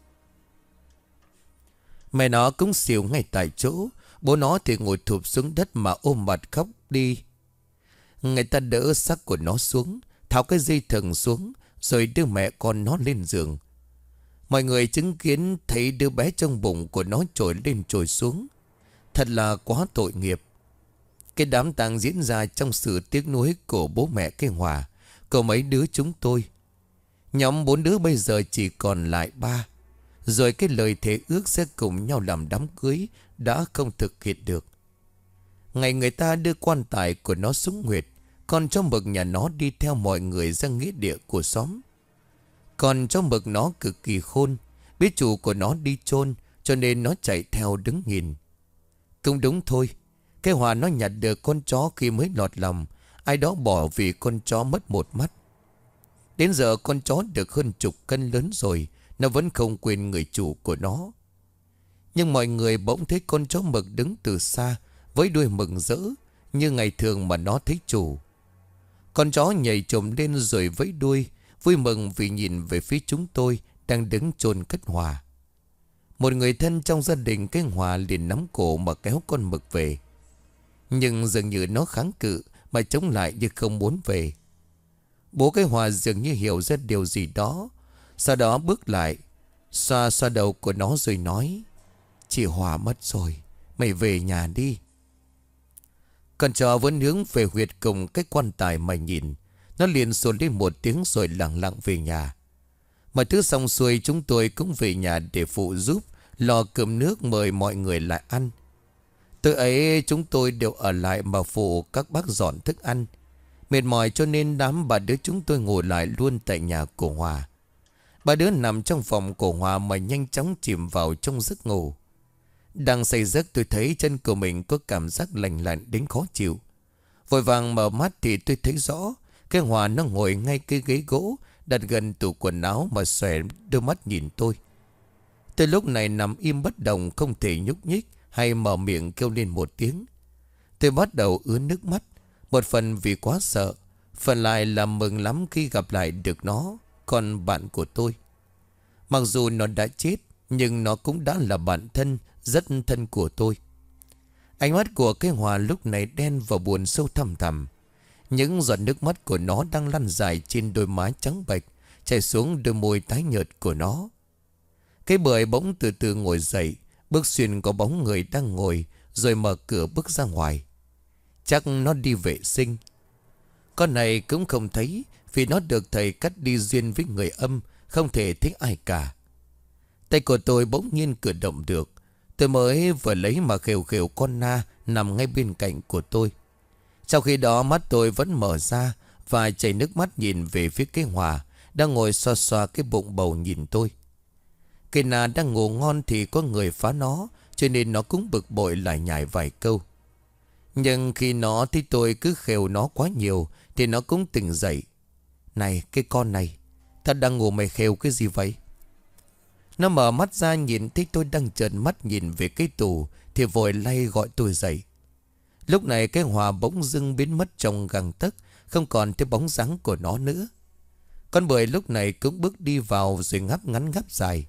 Mẹ nó cũng xỉu ngay tại chỗ. Bố nó thì ngồi thụp xuống đất mà ôm mặt khóc đi. Người ta đỡ xác của nó xuống, tháo cái dây thừng xuống, rồi đưa mẹ con nó lên giường. Mọi người chứng kiến thấy đứa bé trong bụng của nó trồi lên trồi xuống. Thật là quá tội nghiệp. Cái đám tang diễn ra trong sự tiếc nuối của bố mẹ cái Hòa, của mấy đứa chúng tôi. Nhóm 4 đứa bây giờ chỉ còn lại 3. Rồi cái lời thề ước sẽ cùng nhau làm đám cưới đã không thực hiện được. Ngày người ta đưa quan tài của nó xuống huyệt, con chó mực nhà nó đi theo mọi người ra nghĩa địa của xóm. Còn chó mực nó cực kỳ khôn, biết chủ của nó đi chôn, cho nên nó chạy theo đứng nhìn. Cũng đúng thôi, cái Hòa nó nhặt được con chó khi mới lọt lòng, ai đó bỏ vì con chó mất một mắt. Đến giờ con chó được hơn chục cân lớn rồi, nó vẫn không quên người chủ của nó. Nhưng mọi người bỗng thấy con chó mực đứng từ xa với đuôi mừng rỡ như ngày thường mà nó thấy chủ. Con chó nhảy chồm lên rồi vẫy đuôi, vui mừng vì nhìn về phía chúng tôi đang đứng chôn cất Hòa. Một người thân trong gia đình cái Hòa liền nắm cổ mà kéo con mực về. Nhưng dường như nó kháng cự mà chống lại như không muốn về. Bố cái Hòa dường như hiểu ra điều gì đó, sau đó bước lại, xoa xoa đầu của nó rồi nói: "Chị Hòa mất rồi, mày về nhà đi." Con chó vẫn hướng về huyệt cùng cái quan tài mà nhìn. Nó liền sồn lên một tiếng rồi lặng lặng về nhà. Mọi thứ xong xuôi chúng tôi cũng về nhà để phụ giúp, lò cơm nước mời mọi người lại ăn. Từ ấy chúng tôi đều ở lại mà phụ các bác dọn thức ăn. Mệt mỏi cho nên đám bà đứa chúng tôi ngồi lại luôn tại nhà của Hòa. Ba đứa nằm trong phòng của Hòa mà nhanh chóng chìm vào trong giấc ngủ. Đang say giấc tôi thấy chân của mình có cảm giác lạnh lạnh đến khó chịu. Vội vàng mở mắt thì tôi thấy rõ cái Hòa nó ngồi ngay cái ghế gỗ đặt gần tủ quần áo mà xòe đôi mắt nhìn tôi. Tôi lúc này nằm im bất động, không thể nhúc nhích hay mở miệng kêu lên một tiếng. Tôi bắt đầu ứa nước mắt, một phần vì quá sợ, phần lại là mừng lắm khi gặp lại được nó, con bạn của tôi. Mặc dù nó đã chết, nhưng nó cũng đã là bạn thân, rất thân của tôi. Ánh mắt của cái Hòa lúc này đen và buồn sâu thẳm thẳm. Những giọt nước mắt của nó đang lăn dài trên đôi má trắng bệch, chảy xuống đôi môi tái nhợt của nó. Cái bưởi bỗng từ từ ngồi dậy, bước xuyên có bóng người đang ngồi, rồi mở cửa bước ra ngoài. Chắc nó đi vệ sinh. Con này cũng không thấy, vì nó được thầy cắt đi duyên với người âm, không thể thấy ai cả. Tay của tôi bỗng nhiên cử động được. Tôi mới vừa lấy mà khều khều con na nằm ngay bên cạnh của tôi. Sau khi đó mắt tôi vẫn mở ra và chảy nước mắt nhìn về phía cái Hòa đang ngồi xoa xoa cái bụng bầu nhìn tôi. Cây na đang ngủ ngon thì có người phá nó, cho nên nó cũng bực bội lại nhảy vài câu. Nhưng khi nó thấy tôi cứ khều nó quá nhiều thì nó cũng tỉnh dậy. "Này cái con này, ta đang ngủ mày khều cái gì vậy?" Nó mở mắt ra nhìn thấy tôi đang trợn mắt nhìn về cái tủ thì vội lay gọi tôi dậy. Lúc này cái Hòa bỗng dưng biến mất trong gang tấc, không còn thấy bóng dáng của nó nữa. Con bưởi lúc này cũng bước đi vào rồi ngáp ngắn ngáp dài.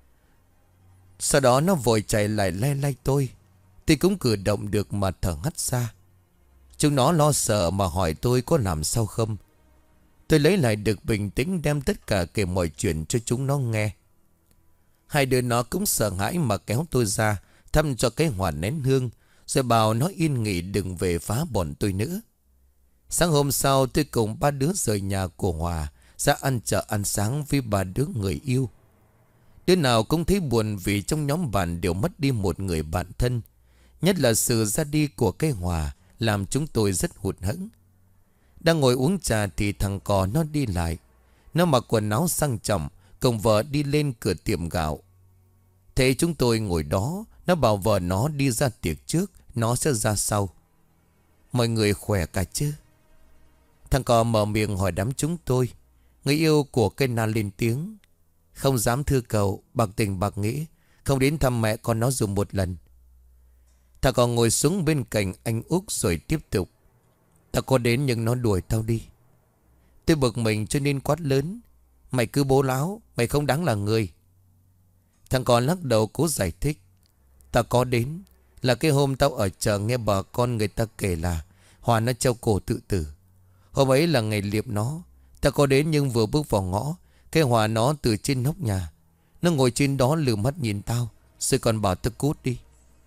Sau đó nó vội chạy lại lay lay tôi. Tôi cũng cử động được mà thở hắt ra. Chúng nó lo sợ mà hỏi tôi có làm sao không. Tôi lấy lại được bình tĩnh đem tất cả kể mọi chuyện cho chúng nó nghe. Hai đứa nó cũng sợ hãi mà kéo tôi ra thăm cho cái Hòa nén hương, rồi bảo nó yên nghỉ đừng về phá bọn tôi nữa. Sáng hôm sau tôi cùng ba đứa rời nhà của Hòa ra ăn chợ ăn sáng với ba đứa người yêu. Đứa nào cũng thấy buồn vì trong nhóm bạn đều mất đi một người bạn thân. Nhất là sự ra đi của cái Hòa làm chúng tôi rất hụt hẫng. Đang ngồi uống trà thì thằng cò nó đi lại. Nó mặc quần áo sang trọng, cùng vợ đi lên cửa tiệm gạo. Thế chúng tôi ngồi đó. Nó bảo vợ nó đi ra tiệc trước, nó sẽ ra sau. Mọi người khỏe cả chứ? Thằng cò mở miệng hỏi đám chúng tôi. Người yêu của cây na lên tiếng. Không dám thưa cậu, bạc tình bạc nghĩa, không đến thăm mẹ con nó dùng một lần. Thằng cò ngồi xuống bên cạnh anh Úc rồi tiếp tục. Tao có đến nhưng nó đuổi tao đi. Tôi bực mình cho nên quát lớn. Mày cứ bố láo, mày không đáng là người. Thằng con lắc đầu cố giải thích. Tao có đến là cái hôm tao ở chợ nghe bà con người ta kể là Hòa nó treo cổ tự tử. Hôm ấy là ngày liệm nó. Tao có đến nhưng vừa bước vào ngõ, cái Hòa nó từ trên nóc nhà. Nó ngồi trên đó lườm mắt nhìn tao, rồi còn bảo tao cút đi.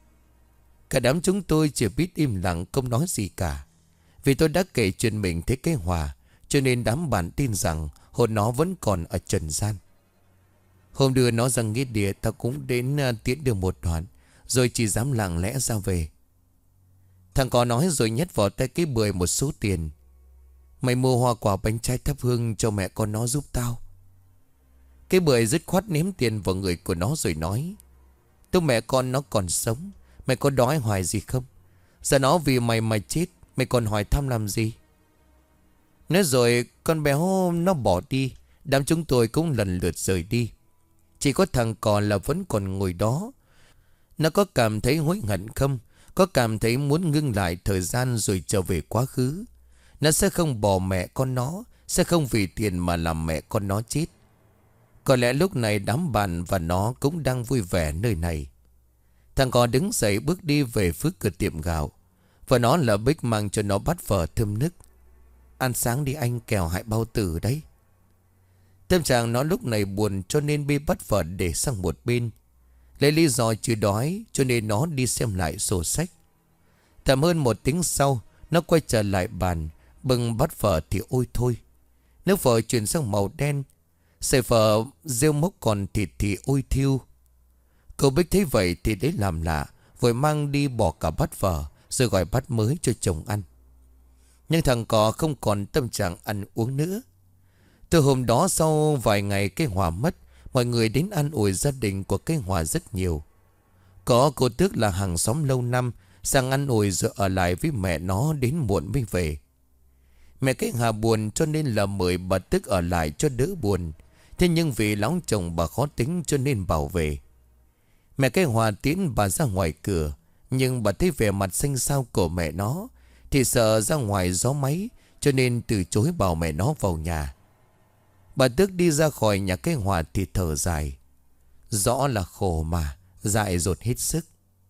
Cả đám chúng tôi chỉ biết im lặng không nói gì cả. Vì tôi đã kể chuyện mình thấy cái Hòa, cho nên đám bạn tin rằng hồn nó vẫn còn ở trần gian. Hôm đưa nó ra nghĩa địa, tao cũng đến tiễn đường một đoạn, rồi chỉ dám lặng lẽ ra về. Thằng có nói rồi nhét vào tay cái bưởi một số tiền. Mày mua hoa quả bánh trái thắp hương cho mẹ con nó giúp tao. Cái bưởi dứt khoát ném tiền vào người của nó rồi nói. Tôi mẹ con nó còn sống, mày có đói hoài gì không? Giờ nó vì mày mà chết, mày còn hỏi thăm làm gì? Nói rồi con béo nó bỏ đi. Đám chúng tôi cũng lần lượt rời đi. Chỉ có thằng còn là vẫn còn ngồi đó. Nó có cảm thấy hối hận không? Có cảm thấy muốn ngưng lại thời gian rồi trở về quá khứ. Nó sẽ không bỏ mẹ con nó, sẽ không vì tiền mà làm mẹ con nó chết. Có lẽ lúc này đám bạn và nó cũng đang vui vẻ nơi này. Thằng con đứng dậy bước đi về phía cửa tiệm gạo. Và nó là Bích mang cho nó bát phở thơm nức. Ăn sáng đi anh, kẻo hại bao tử đấy. Tâm trạng nó lúc này buồn cho nên bê bát phở để sang một bên. Lấy lý do chưa đói cho nên nó đi xem lại sổ sách. Tầm hơn một tiếng sau, nó quay trở lại bàn, bưng bát phở thì ôi thôi. Nước phở chuyển sang màu đen, sợi phở rêu mốc còn thịt thì ôi thiêu. Cậu Bích thấy vậy thì lấy làm lạ, vội mang đi bỏ cả bát phở, rồi gọi bát mới cho chồng ăn. Nhưng thằng cò không còn tâm trạng ăn uống nữa. Từ hôm đó sau vài ngày cái Hòa mất, mọi người đến ăn ủi gia đình của cái Hòa rất nhiều. Có cô Tước là hàng xóm lâu năm, sang ăn ủi rồi ở lại với mẹ nó đến muộn mới về. Mẹ cái Hà buồn cho nên là mời bà Tước ở lại cho đỡ buồn. Thế nhưng vì lão chồng bà khó tính cho nên bảo về. Mẹ cái Hòa tiến bà ra ngoài cửa, nhưng bà thấy vẻ mặt xanh xao của mẹ nó thì sợ ra ngoài gió máy, cho nên từ chối bảo mẹ nó vào nhà. Bà Tước đi ra khỏi nhà cái Hòa thì thở dài. Rõ là khổ mà, dại dột hết sức.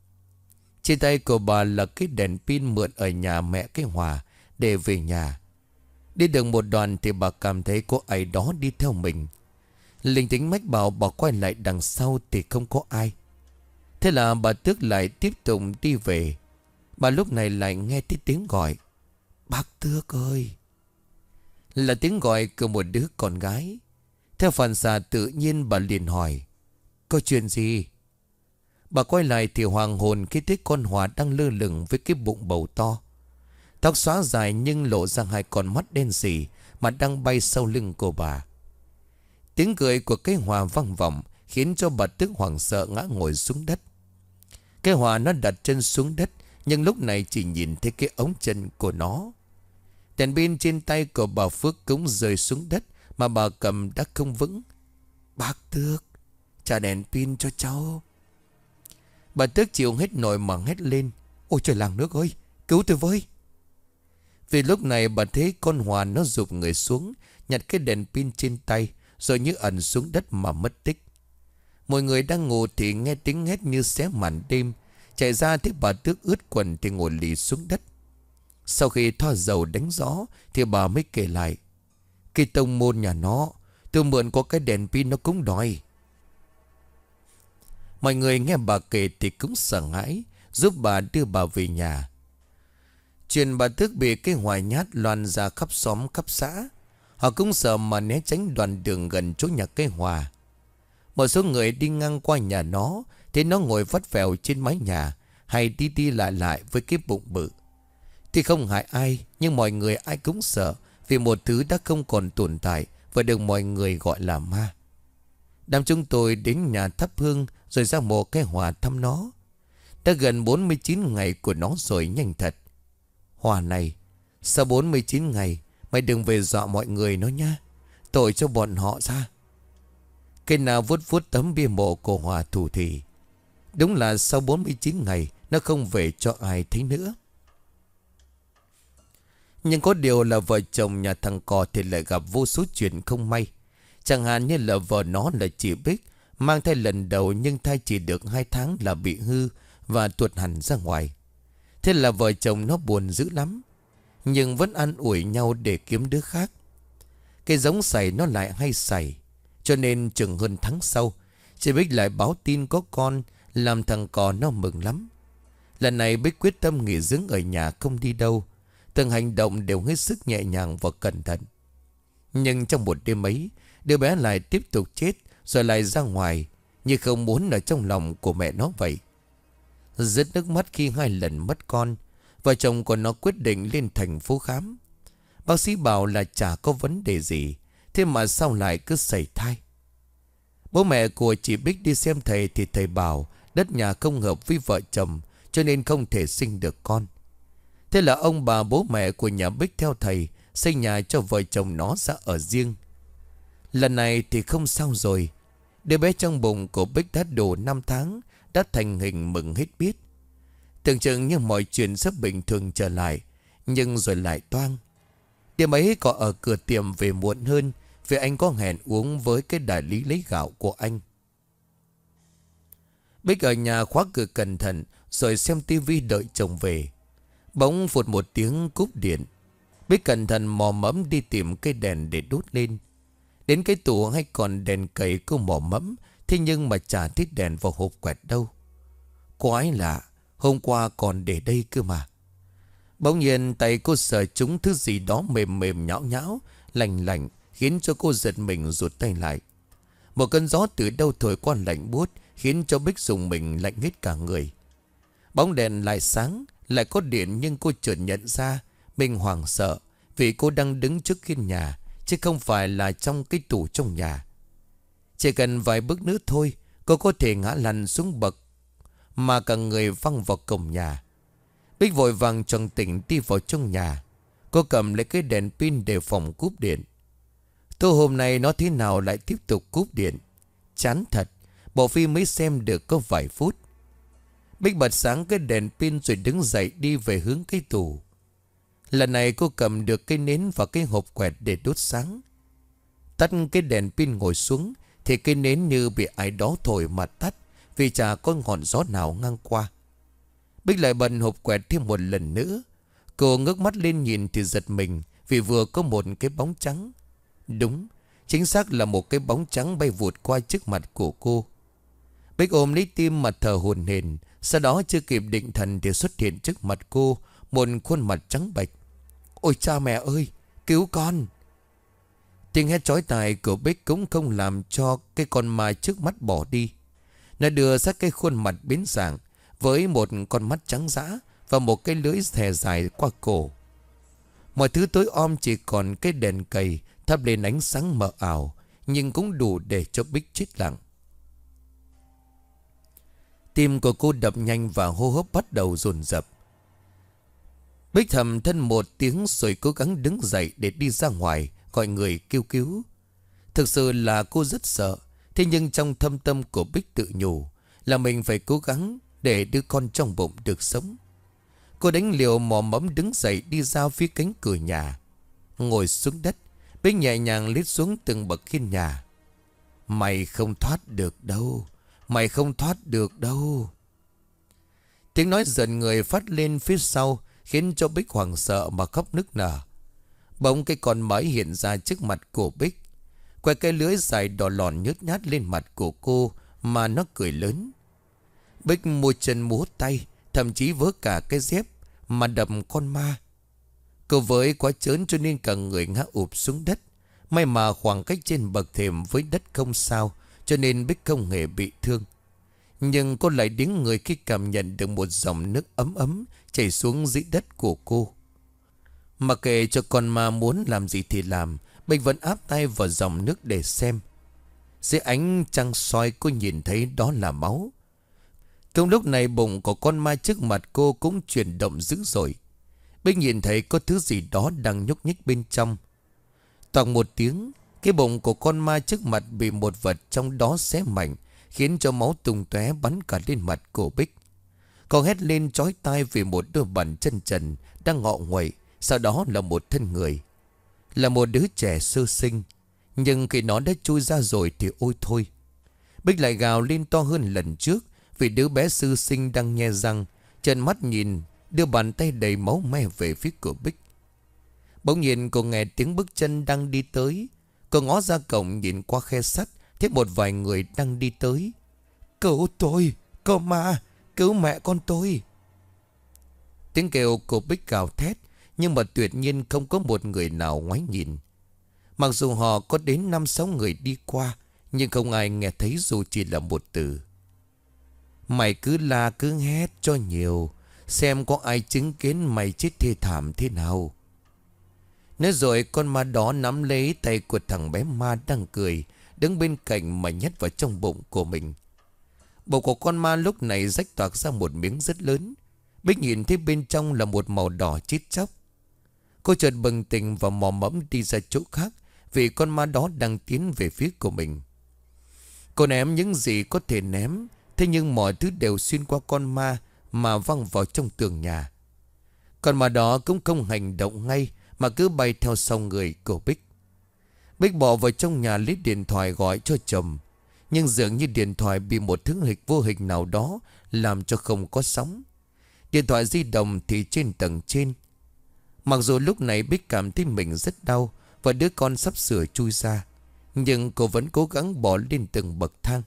Trên tay của bà là cái đèn pin mượn ở nhà mẹ cái Hòa để về nhà. Đi được một đoạn thì bà cảm thấy có ai đó đi theo mình. Linh tính mách bảo bà quay lại đằng sau thì không có ai. Thế là bà Tước lại tiếp tục đi về. Bà lúc này lại nghe thấy tiếng gọi. Bác Tước ơi! Là tiếng gọi của một đứa con gái. Theo phản xạ tự nhiên bà liền hỏi. Có chuyện gì? Bà quay lại thì hoàng hồn khi thấy con Hòa đang lơ lửng với cái bụng bầu to. Tóc xóa dài nhưng lộ ra hai con mắt đen sì mà đang bay sau lưng của bà. Tiếng cười của cái Hòa vang vọng khiến cho bà Tước hoảng sợ ngã ngồi xuống đất. Cái Hòa nó đặt chân xuống đất, nhưng lúc này chỉ nhìn thấy cái ống chân của nó. Đèn pin trên tay của bà Phước cũng rơi xuống đất mà bà cầm đã không vững. Bác Tước, trả đèn pin cho cháu. Bà Tước chịu hết nổi mà hét lên. Ôi trời làng nước ơi, cứu tôi với! Vì lúc này bà thấy con Hòa nó rụp người xuống, nhặt cái đèn pin trên tay, rồi như ẩn xuống đất mà mất tích. Mọi người đang ngủ thì nghe tiếng hét như xé màn đêm. Chạy ra thấy bà Tước ướt quần thì ngồi lì xuống đất. Sau khi thoa dầu đánh gió thì bà mới kể lại. Cái tông môn nhà nó, tôi mượn có cái đèn pin nó cũng đòi. Mọi người nghe bà kể thì cũng sợ hãi, giúp bà đưa bà về nhà. Chuyện bà Tước bị cái Hòa nhát loan ra khắp xóm khắp xã. Họ cũng sợ mà né tránh đoạn đường gần chỗ nhà cái Hòa. Một số người đi ngang qua nhà nó thấy nó ngồi vắt vẻo trên mái nhà, hay đi đi lại lại với cái bụng bự. Thì không hại ai, nhưng mọi người ai cũng sợ, vì một thứ đã không còn tồn tại và được mọi người gọi là ma. Đám chúng tôi đến nhà thắp hương rồi ra mộ cái Hòa thăm nó. Đã gần 49 ngày của nó rồi, nhanh thật. Hòa này, sau 49 ngày mày đừng về dọa mọi người nó nha. Tội cho bọn họ ra. Cây nào vuốt vuốt tấm bia mộ của Hòa thủ thì. Đúng là sau 49 ngày nó không về cho ai thấy nữa. Nhưng có điều là vợ chồng nhà thằng Cò thì lại gặp vô số chuyện không may. Chẳng hạn như là vợ nó là chị Bích, mang thai lần đầu nhưng thai chỉ được 2 tháng là bị hư và tuột hẳn ra ngoài. Thế là vợ chồng nó buồn dữ lắm, nhưng vẫn ăn ủi nhau để kiếm đứa khác. Cái giống sảy nó lại hay sảy, cho nên chừng hơn tháng sau, chị Bích lại báo tin có con, làm thằng Cò nó mừng lắm. Lần này Bích quyết tâm nghỉ dưỡng ở nhà không đi đâu. Từng hành động đều hết sức nhẹ nhàng và cẩn thận. Nhưng trong một đêm ấy, đứa bé lại tiếp tục chết rồi lại ra ngoài, như không muốn ở trong lòng của mẹ nó vậy. Rớt nước mắt khi 2 lần mất con, vợ chồng của nó quyết định lên thành phố khám. Bác sĩ bảo là chả có vấn đề gì, thế mà sao lại cứ sảy thai. Bố mẹ của chị Bích đi xem thầy thì thầy bảo đất nhà không hợp với vợ chồng, cho nên không thể sinh được con. Thế là ông bà bố mẹ của nhà Bích theo thầy xây nhà cho vợ chồng nó ra ở riêng. Lần này thì không sao rồi. Đứa bé trong bụng của Bích đã đủ 5 tháng, đã thành hình mừng hết biết. Tưởng chừng như mọi chuyện sắp bình thường trở lại, nhưng rồi lại toang. Đêm ấy có ở cửa tiệm về muộn hơn, vì anh có hẹn uống với cái đại lý lấy gạo của anh. Bích ở nhà khóa cửa cẩn thận rồi xem tivi đợi chồng về. Bỗng phụt một tiếng cúp điện. Bích cẩn thận mò mẫm đi tìm cây đèn để đốt lên. Đến cái tủ hay còn đèn cầy cô mò mẫm, thế nhưng mà chả thích đèn vào hộp quẹt đâu. Quái lạ, hôm qua còn để đây cơ mà. Bỗng nhiên tay cô sờ trúng thứ gì đó mềm mềm nhão nhão, lạnh lạnh, khiến cho cô giật mình rụt tay lại. Một cơn gió từ đâu thổi qua lạnh buốt, khiến cho Bích dùng mình lạnh hết cả người. Bóng đèn lại sáng, lại có điện, nhưng cô chợt nhận ra mình hoảng sợ vì cô đang đứng trước hiên nhà, chứ không phải là trong cái tủ trong nhà. Chỉ cần vài bước nữa thôi, cô có thể ngã lăn xuống bậc mà cả người văng vào cổng nhà. Bích vội vàng choàng tỉnh đi vào trong nhà. Cô cầm lấy cái đèn pin để phòng cúp điện. Tối hôm nay nó thế nào lại tiếp tục cúp điện? Chán thật, bộ phim mới xem được có vài phút. Bích bật sáng cái đèn pin rồi đứng dậy đi về hướng cái tủ. Lần này cô cầm được cái nến và cái hộp quẹt để đốt sáng. Tắt cái đèn pin ngồi xuống thì cái nến như bị ai đó thổi mà tắt, vì chả có ngọn gió nào ngang qua. Bích lại bật hộp quẹt thêm một lần nữa. Cô ngước mắt lên nhìn thì giật mình, vì vừa có một cái bóng trắng. Đúng, chính xác là một cái bóng trắng bay vụt qua trước mặt của cô. Bích ôm lấy tim mà thở hổn hển. Sau đó chưa kịp định thần thì xuất hiện trước mặt cô một khuôn mặt trắng bệch. Ôi cha mẹ ơi, cứu con! Tiếng hét chói tai của Bích cũng không làm cho cái con ma trước mắt bỏ đi. Nó đưa sát cái khuôn mặt biến dạng với một con mắt trắng dã và một cái lưỡi thè dài qua cổ. Mọi thứ tối om, chỉ còn cái đèn cầy thắp lên ánh sáng mờ ảo, nhưng cũng đủ để cho Bích chết lặng. Tim của cô đập nhanh và hô hấp bắt đầu dồn dập. Bích thầm thân một tiếng rồi cố gắng đứng dậy để đi ra ngoài gọi người kêu cứu. Thực sự là cô rất sợ, thế nhưng trong thâm tâm của Bích tự nhủ là mình phải cố gắng để đứa con trong bụng được sống. Cô đánh liều mò mẫm đứng dậy đi ra phía cánh cửa nhà. Ngồi xuống đất, Bích nhẹ nhàng lít xuống từng bậc hiên nhà. Mày không thoát được đâu, mày không thoát được đâu. Tiếng nói giận người phát lên phía sau, khiến cho Bích hoảng sợ mà khóc nức nở. Bỗng cái con mới hiện ra trước mặt của Bích, quay cái lưỡi dài đỏ lòn nhớt nhát lên mặt của cô mà nó cười lớn. Bích mua chân múa tay, thậm chí vớ cả cái dép mà đập con ma. Cô với quá trớn cho nên cả người ngã ụp xuống đất. May mà khoảng cách trên bậc thềm với đất không sao, cho nên Bích không hề bị thương. Nhưng cô lại điếng người khi cảm nhận được một dòng nước ấm ấm chảy xuống dưới đất của cô. Mặc kệ cho con ma muốn làm gì thì làm, Bích vẫn áp tay vào dòng nước để xem. Dưới ánh trăng soi cô nhìn thấy đó là máu. Trong lúc này bụng của con ma trước mặt cô cũng chuyển động dữ dội. Bích nhìn thấy có thứ gì đó đang nhúc nhích bên trong. Toạc một tiếng, cái bụng của con ma trước mặt bị một vật trong đó xé mạnh, khiến cho máu tung tóe bắn cả lên mặt của Bích. Cô hét lên chói tai vì một đôi bàn chân trần đang ngọ nguậy, sau đó là một thân người. Là một đứa trẻ sơ sinh, nhưng khi nó đã chui ra rồi thì ôi thôi. Bích lại gào lên to hơn lần trước, vì đứa bé sơ sinh đang nhe răng, trợn mắt nhìn, đưa bàn tay đầy máu me về phía của Bích. Bỗng nhiên cô nghe tiếng bước chân đang đi tới. Cô ngó ra cổng nhìn qua khe sắt, thấy một vài người đang đi tới. Cứu tôi, cô ma, cứu mẹ con tôi. Tiếng kêu của Bích gào thét, nhưng mà tuyệt nhiên không có một người nào ngoái nhìn. Mặc dù họ có đến 5-6 người đi qua, nhưng không ai nghe thấy dù chỉ là một từ. Mày cứ la cứ hét cho nhiều, xem có ai chứng kiến mày chết thê thảm thế nào. Nói rồi con ma đó nắm lấy tay của thằng bé ma đang cười, đứng bên cạnh mà nhét vào trong bụng của mình. Bụng của con ma lúc này rách toạc ra một miếng rất lớn. Bích nhìn thấy bên trong là một màu đỏ chít chóc. Cô chợt bừng tỉnh và mò mẫm đi ra chỗ khác, vì con ma đó đang tiến về phía của mình. Cô ném những gì có thể ném, thế nhưng mọi thứ đều xuyên qua con ma mà văng vào trong tường nhà. Con ma đó cũng không hành động ngay, mà cứ bay theo sau người của Bích. Bích bỏ vào trong nhà lấy điện thoại gọi cho chồng, nhưng dường như điện thoại bị một thứ vô hình nào đó làm cho không có sóng. Điện thoại di động thì trên tầng trên. Mặc dù lúc này Bích cảm thấy mình rất đau và đứa con sắp sửa chui ra, nhưng cô vẫn cố gắng bỏ lên từng bậc thang.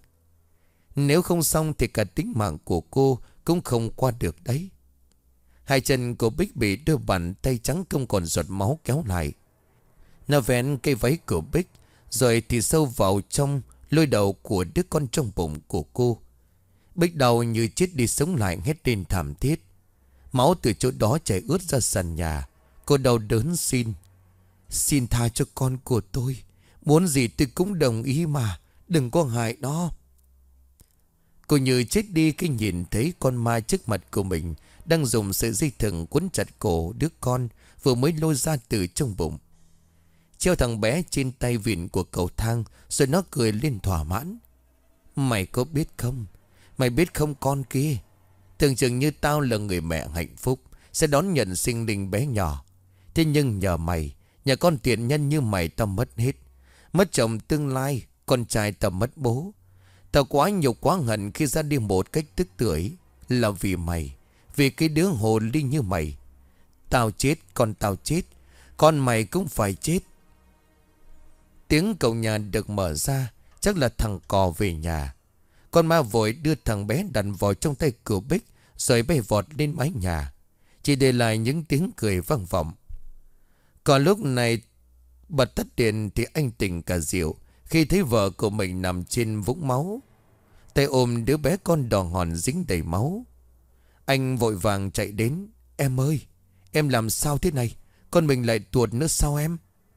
Nếu không xong thì cả tính mạng của cô cũng không qua được đấy. Hai chân của Bích bị đôi bàn tay trắng không còn giọt máu kéo lại. Nó vén cây váy của Bích, rồi thì sâu vào trong lôi đầu của đứa con trong bụng của cô. Bích đau như chết đi sống lại, hét lên thảm thiết. Máu từ chỗ đó chảy ướt ra sàn nhà. Cô đau đớn xin tha cho con của tôi. Muốn gì tôi cũng đồng ý mà, đừng có hại nó. Cô như chết đi khi nhìn thấy con ma trước mặt của mình đang dùng sợi dây thừng quấn chặt cổ đứa con vừa mới lôi ra từ trong bụng. Treo thằng bé trên tay vịn của cầu thang, rồi nó cười lên thỏa mãn. Mày có biết không? Mày biết không con kia? Tưởng chừng như tao là người mẹ hạnh phúc, sẽ đón nhận sinh linh bé nhỏ. Thế nhưng nhờ mày, nhà con tiện nhân như mày tao mất hết. Mất chồng tương lai, con trai tao mất bố. Tao quá nhục quá hận khi ra đi một cách tức tưởi. Là vì mày, vì cái đứa hồ ly như mày. Tao chết, con tao chết, con mày cũng phải chết. Tiếng cổng nhà được mở ra, chắc là thằng cò về nhà. Con ma vội đưa thằng bé đặt vào trong tay của Bích, rồi bay vọt lên mái nhà, chỉ để lại những tiếng cười vang vọng. Còn lúc này bật tắt điện thì anh tỉnh cả rượu khi thấy vợ của mình nằm trên vũng máu, tay ôm đứa bé con đỏ hòn dính đầy máu. Anh vội vàng chạy đến. Em ơi, em làm sao thế này? Con mình lại tuột nữa sao em?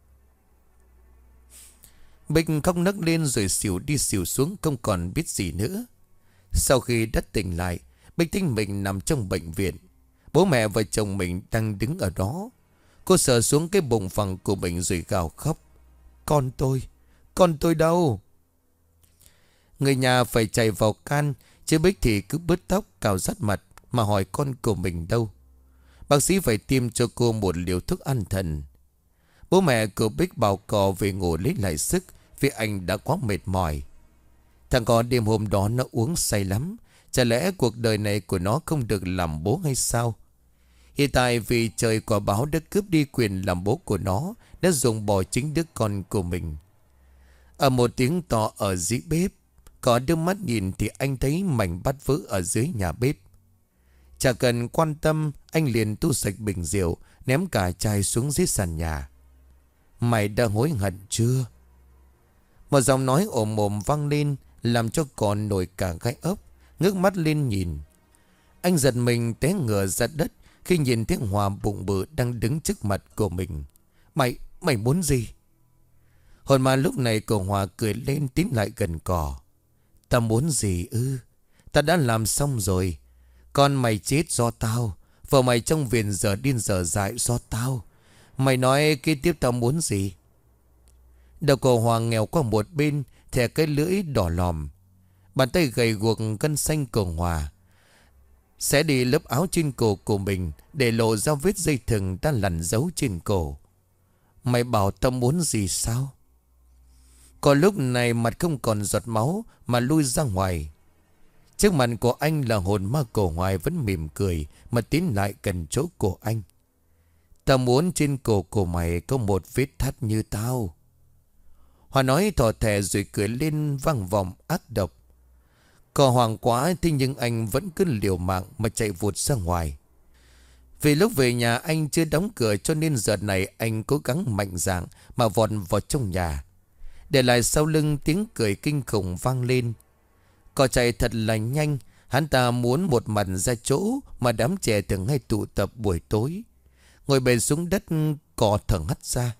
Bích khóc nấc lên rồi xỉu đi xỉu xuống, không còn biết gì nữa. Sau khi đã tỉnh lại, Bích thấy mình nằm trong bệnh viện. Bố mẹ và chồng mình đang đứng ở đó. Cô sờ xuống cái bụng phẳng của mình rồi gào khóc. Con tôi đâu? Người nhà phải chạy vào can, chứ Bích thì cứ bứt tóc cào rát mặt mà hỏi con của mình đâu. Bác sĩ phải tiêm cho cô một liều thuốc an thần. Bố mẹ của Bích bảo cò về ngủ lấy lại sức, vì anh đã quá mệt mỏi. Thằng cò đêm hôm đó nó uống say lắm. Chả lẽ cuộc đời này của nó không được làm bố hay sao? Hiện tại vì trời quả báo đã cướp đi quyền làm bố của nó, đã dùng bỏ chính đứa con của mình. Ở một tiếng to ở dưới bếp, có đưa mắt nhìn thì anh thấy mảnh bát vỡ ở dưới nhà bếp. Chả cần quan tâm, anh liền tu sạch bình rượu, ném cả chai xuống dưới sàn nhà. Mày đã hối hận chưa? Một giọng nói ồm ồm vang lên, làm cho con nổi cả gai ốc, ngước mắt lên nhìn. Anh giật mình té ngửa ra đất khi nhìn thấy Hòa bụng bự đang đứng trước mặt của mình. Mày muốn gì? Hồn ma lúc này của Hòa cười lên tiến lại gần cỏ. Ta muốn gì ư? Ta đã làm xong rồi. Con mày chết do tao. Vợ mày trong viện giờ điên giờ dại do tao. Mày nói kế tiếp tao muốn gì? Đầu cổ Hoàng nghèo qua một bên, thè cái lưỡi đỏ lòm. Bàn tay gầy guộc gân xanh của Hòa sẽ đi lớp áo trên cổ của mình, để lộ ra vết dây thừng đã lằn giấu trên cổ. Mày bảo tao muốn gì sao? Còn lúc này mặt không còn giọt máu mà lui ra ngoài. Trước mặt của anh là hồn ma cổ Hoài vẫn mỉm cười mà tiến lại gần chỗ của anh. Tao muốn trên cổ của mày có một vết thắt như tao. Hòa nói thỏ thẻ rồi cười lên vang vọng ác độc. Cò Hoàng quá, thế nhưng anh vẫn cứ liều mạng mà chạy vụt ra ngoài. Vì lúc về nhà anh chưa đóng cửa, cho nên giờ này anh cố gắng mạnh dạn mà vọt vào trong nhà. Để lại sau lưng tiếng cười kinh khủng vang lên. Cò chạy thật là nhanh. Hắn ta muốn một mặt ra chỗ mà đám trẻ thường hay tụ tập buổi tối. Ngồi bệt xuống đất, cò thở hắt ra.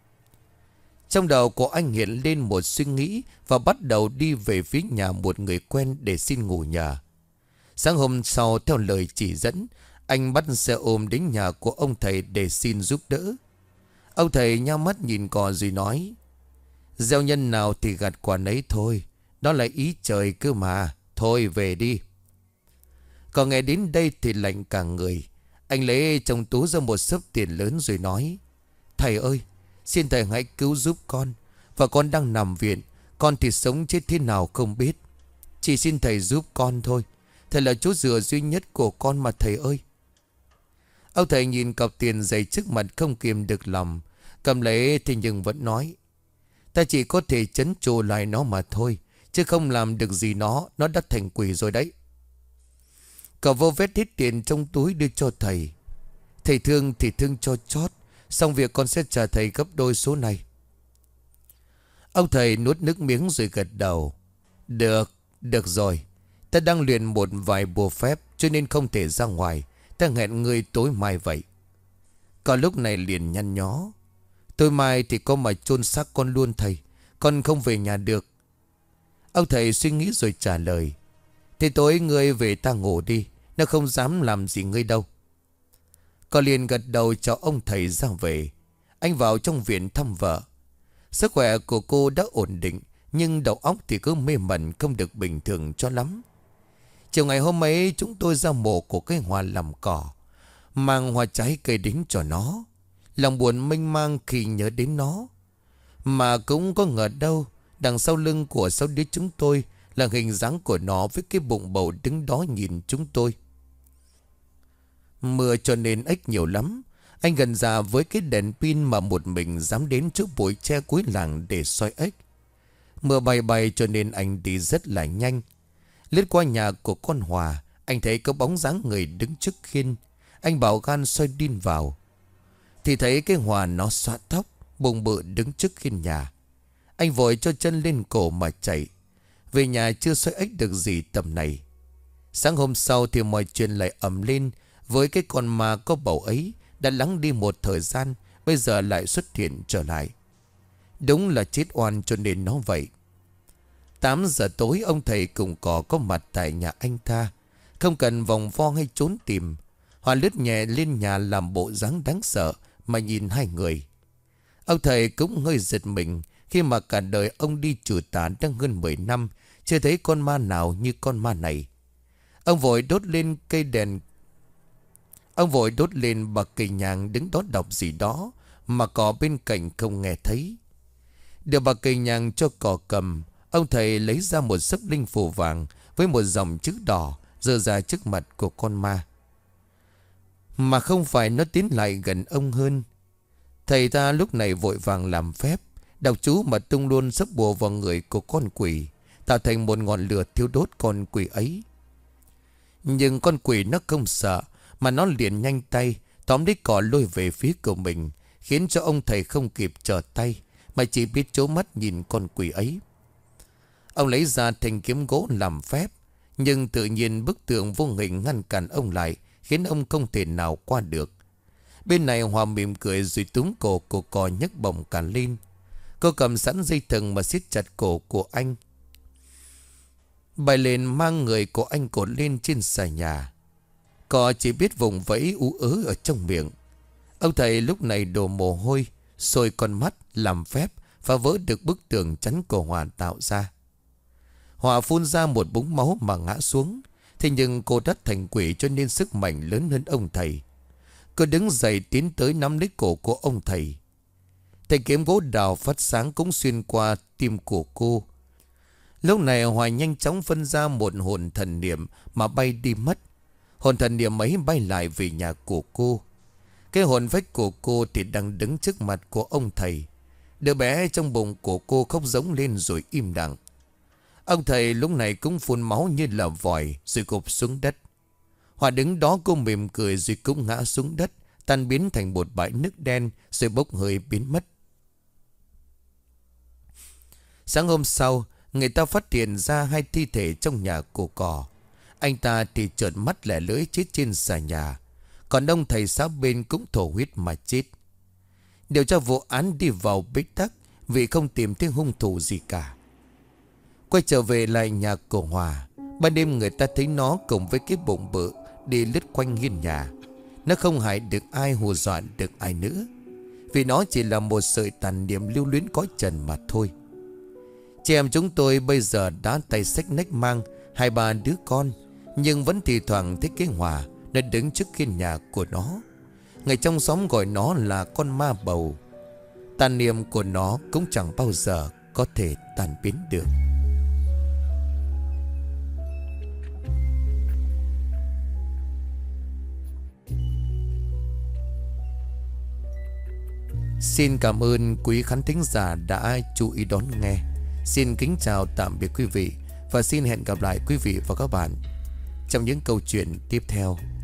Trong đầu của anh hiện lên một suy nghĩ và bắt đầu đi về phía nhà một người quen để xin ngủ nhờ. Sáng hôm sau, theo lời chỉ dẫn, anh bắt xe ôm đến nhà của ông thầy để xin giúp đỡ. Ông thầy nhao mắt nhìn cò rồi nói: gieo nhân nào thì gặt quả nấy thôi. Đó là ý trời cơ mà. Thôi về đi. Còn nghe đến đây thì lạnh cả người. Anh lấy trong túi ra một xấp tiền lớn rồi nói: thầy ơi, xin thầy hãy cứu giúp con. Và con đang nằm viện. Con thì sống chết thế nào không biết. Chỉ xin thầy giúp con thôi. Thầy là chỗ dựa duy nhất của con mà thầy ơi. Ông thầy nhìn cọc tiền dày trước mặt không kìm được lòng. Cầm lấy thì nhưng vẫn nói: ta chỉ có thể trấn trụ lại nó mà thôi, chứ không làm được gì nó đã thành quỷ rồi đấy. Cậu vô vết hết tiền trong túi đưa cho thầy. Thầy thương thì thương cho chót, xong việc con sẽ trả thầy gấp đôi số này. Ông thầy nuốt nước miếng rồi gật đầu. Được rồi. Ta đang luyện một vài bùa phép, cho nên không thể ra ngoài. Ta hẹn ngươi tối mai vậy. Còn lúc này liền nhăn nhó: tối mai thì có mà chôn xác con luôn thầy. Con không về nhà được. Ông thầy suy nghĩ rồi trả lời: thế tối ngươi về ta ngủ đi. Nó không dám làm gì ngươi đâu. Con liền gật đầu cho ông thầy ra về. Anh vào trong viện thăm vợ. Sức khỏe của cô đã ổn định, nhưng đầu óc thì cứ mê mẩn không được bình thường cho lắm. Chiều ngày hôm ấy chúng tôi ra mộ của cây Hòa làm cỏ, mang hoa trái cây đến cho nó. Lòng buồn mênh mang khi nhớ đến nó. Mà cũng có ngờ đâu, đằng sau lưng của 6 đứa chúng tôi là hình dáng của nó với cái bụng bầu đứng đó nhìn chúng tôi. Mưa cho nên ếch nhiều lắm. Anh gần ra với cái đèn pin mà một mình dám đến trước bụi tre cuối làng để soi ếch. Mưa bay bay cho nên anh đi rất là nhanh. Lướt qua nhà của con Hòa, anh thấy có bóng dáng người đứng trước khiên. Anh bảo gan soi đin vào, thì thấy cái Hòa nó xõa tóc, bụng bự đứng trước khiên nhà. Anh vội cho chân lên cổ mà chạy. Về nhà chưa soi ếch được gì tầm này. Sáng hôm sau thì mọi chuyện lại ầm lên. Với cái con ma có bầu ấy đã lắng đi một thời gian, bây giờ lại xuất hiện trở lại. Đúng là chết oan cho nên nó vậy. 8 giờ tối ông thầy cùng có mặt tại nhà anh ta. Không cần vòng vo hay trốn tìm. Hòa lướt nhẹ lên nhà làm bộ dáng đáng sợ mà nhìn hai người. Ông thầy cũng hơi giật mình khi mà cả đời ông đi trừ tà đang hơn 10 năm, chưa thấy con ma nào như con ma này. Ông vội đốt lên cây đèn. Ông vội đốt lên bà cây nhang đứng đó đọc gì đó mà cỏ bên cạnh không nghe thấy. Đưa bà cây nhang cho cỏ cầm, ông thầy lấy ra một sấp linh phù vàng với một dòng chữ đỏ giơ ra trước mặt của con ma. Mà không phải nó tiến lại gần ông hơn. Thầy ta lúc này vội vàng làm phép, đọc chú mà tung luôn sấp bùa vào người của con quỷ, tạo thành một ngọn lửa thiêu đốt con quỷ ấy. Nhưng con quỷ nó không sợ, mà nó liền nhanh tay tóm lấy cỏ lôi về phía của mình, khiến cho ông thầy không kịp trở tay mà chỉ biết trố mắt nhìn con quỷ ấy. Ông lấy ra thanh kiếm gỗ làm phép, nhưng tự nhiên bức tượng vô hình ngăn cản ông lại, khiến ông không thể nào qua được. Bên này Hòa mỉm cười rồi túm cổ của cò nhấc bổng cả lên. Cô cầm sẵn dây thừng mà siết chặt cổ của anh. Bay lên mang người của anh cột lên trên xà nhà. Cò chỉ biết vùng vẫy ú ớ ở trong miệng. Ông thầy lúc này đổ mồ hôi, sôi con mắt làm phép phá vỡ được bức tường chắn của Hòa tạo ra. Hòa phun ra một búng máu mà ngã xuống. Thế nhưng cô đã thành quỷ cho nên sức mạnh lớn hơn ông thầy. Cô đứng dậy tiến tới nắm lấy cổ của ông thầy. Thanh kiếm gỗ đào phát sáng cũng xuyên qua tim của cô. Lúc này Hòa nhanh chóng phân ra một hồn thần niệm mà bay đi mất. Hồn thần niệm ấy bay lại về nhà của cô. Cái hồn phách của cô thì đang đứng trước mặt của ông thầy. Đứa bé trong bụng của cô khóc giống lên rồi im lặng. Ông thầy lúc này cũng phun máu như là vòi rồi gục xuống đất. Hòa đứng đó cô mỉm cười rồi cũng ngã xuống đất, tan biến thành một bãi nước đen rồi bốc hơi biến mất. Sáng hôm sau, người ta phát hiện ra hai thi thể trong nhà của Cò. Anh ta thì trợn mắt lẻ lưỡi chết trên xà nhà. Còn ông thầy xã bên cũng thổ huyết mà chết. Điều tra vụ án đi vào bế tắc vì không tìm thấy hung thủ gì cả. Quay trở về lại nhà của Hòa. Ban đêm người ta thấy nó cùng với cái bụng bự đi lướt quanh hiên nhà. Nó không hại được ai, hù dọa được ai nữa, vì nó chỉ là một sợi tàn niệm lưu luyến cõi trần mà thôi. Chị em chúng tôi bây giờ đã tay xách nách mang 2-3 đứa con, nhưng vẫn thì thoảng thấy cái Hòa nó đứng trước hiên nhà của nó. Người trong xóm gọi nó là con ma bầu. Tàn niệm của nó cũng chẳng bao giờ có thể tan biến được. Xin cảm ơn quý khán thính giả đã chú ý đón nghe. Xin kính chào tạm biệt quý vị, và xin hẹn gặp lại quý vị và các bạn trong những câu chuyện tiếp theo.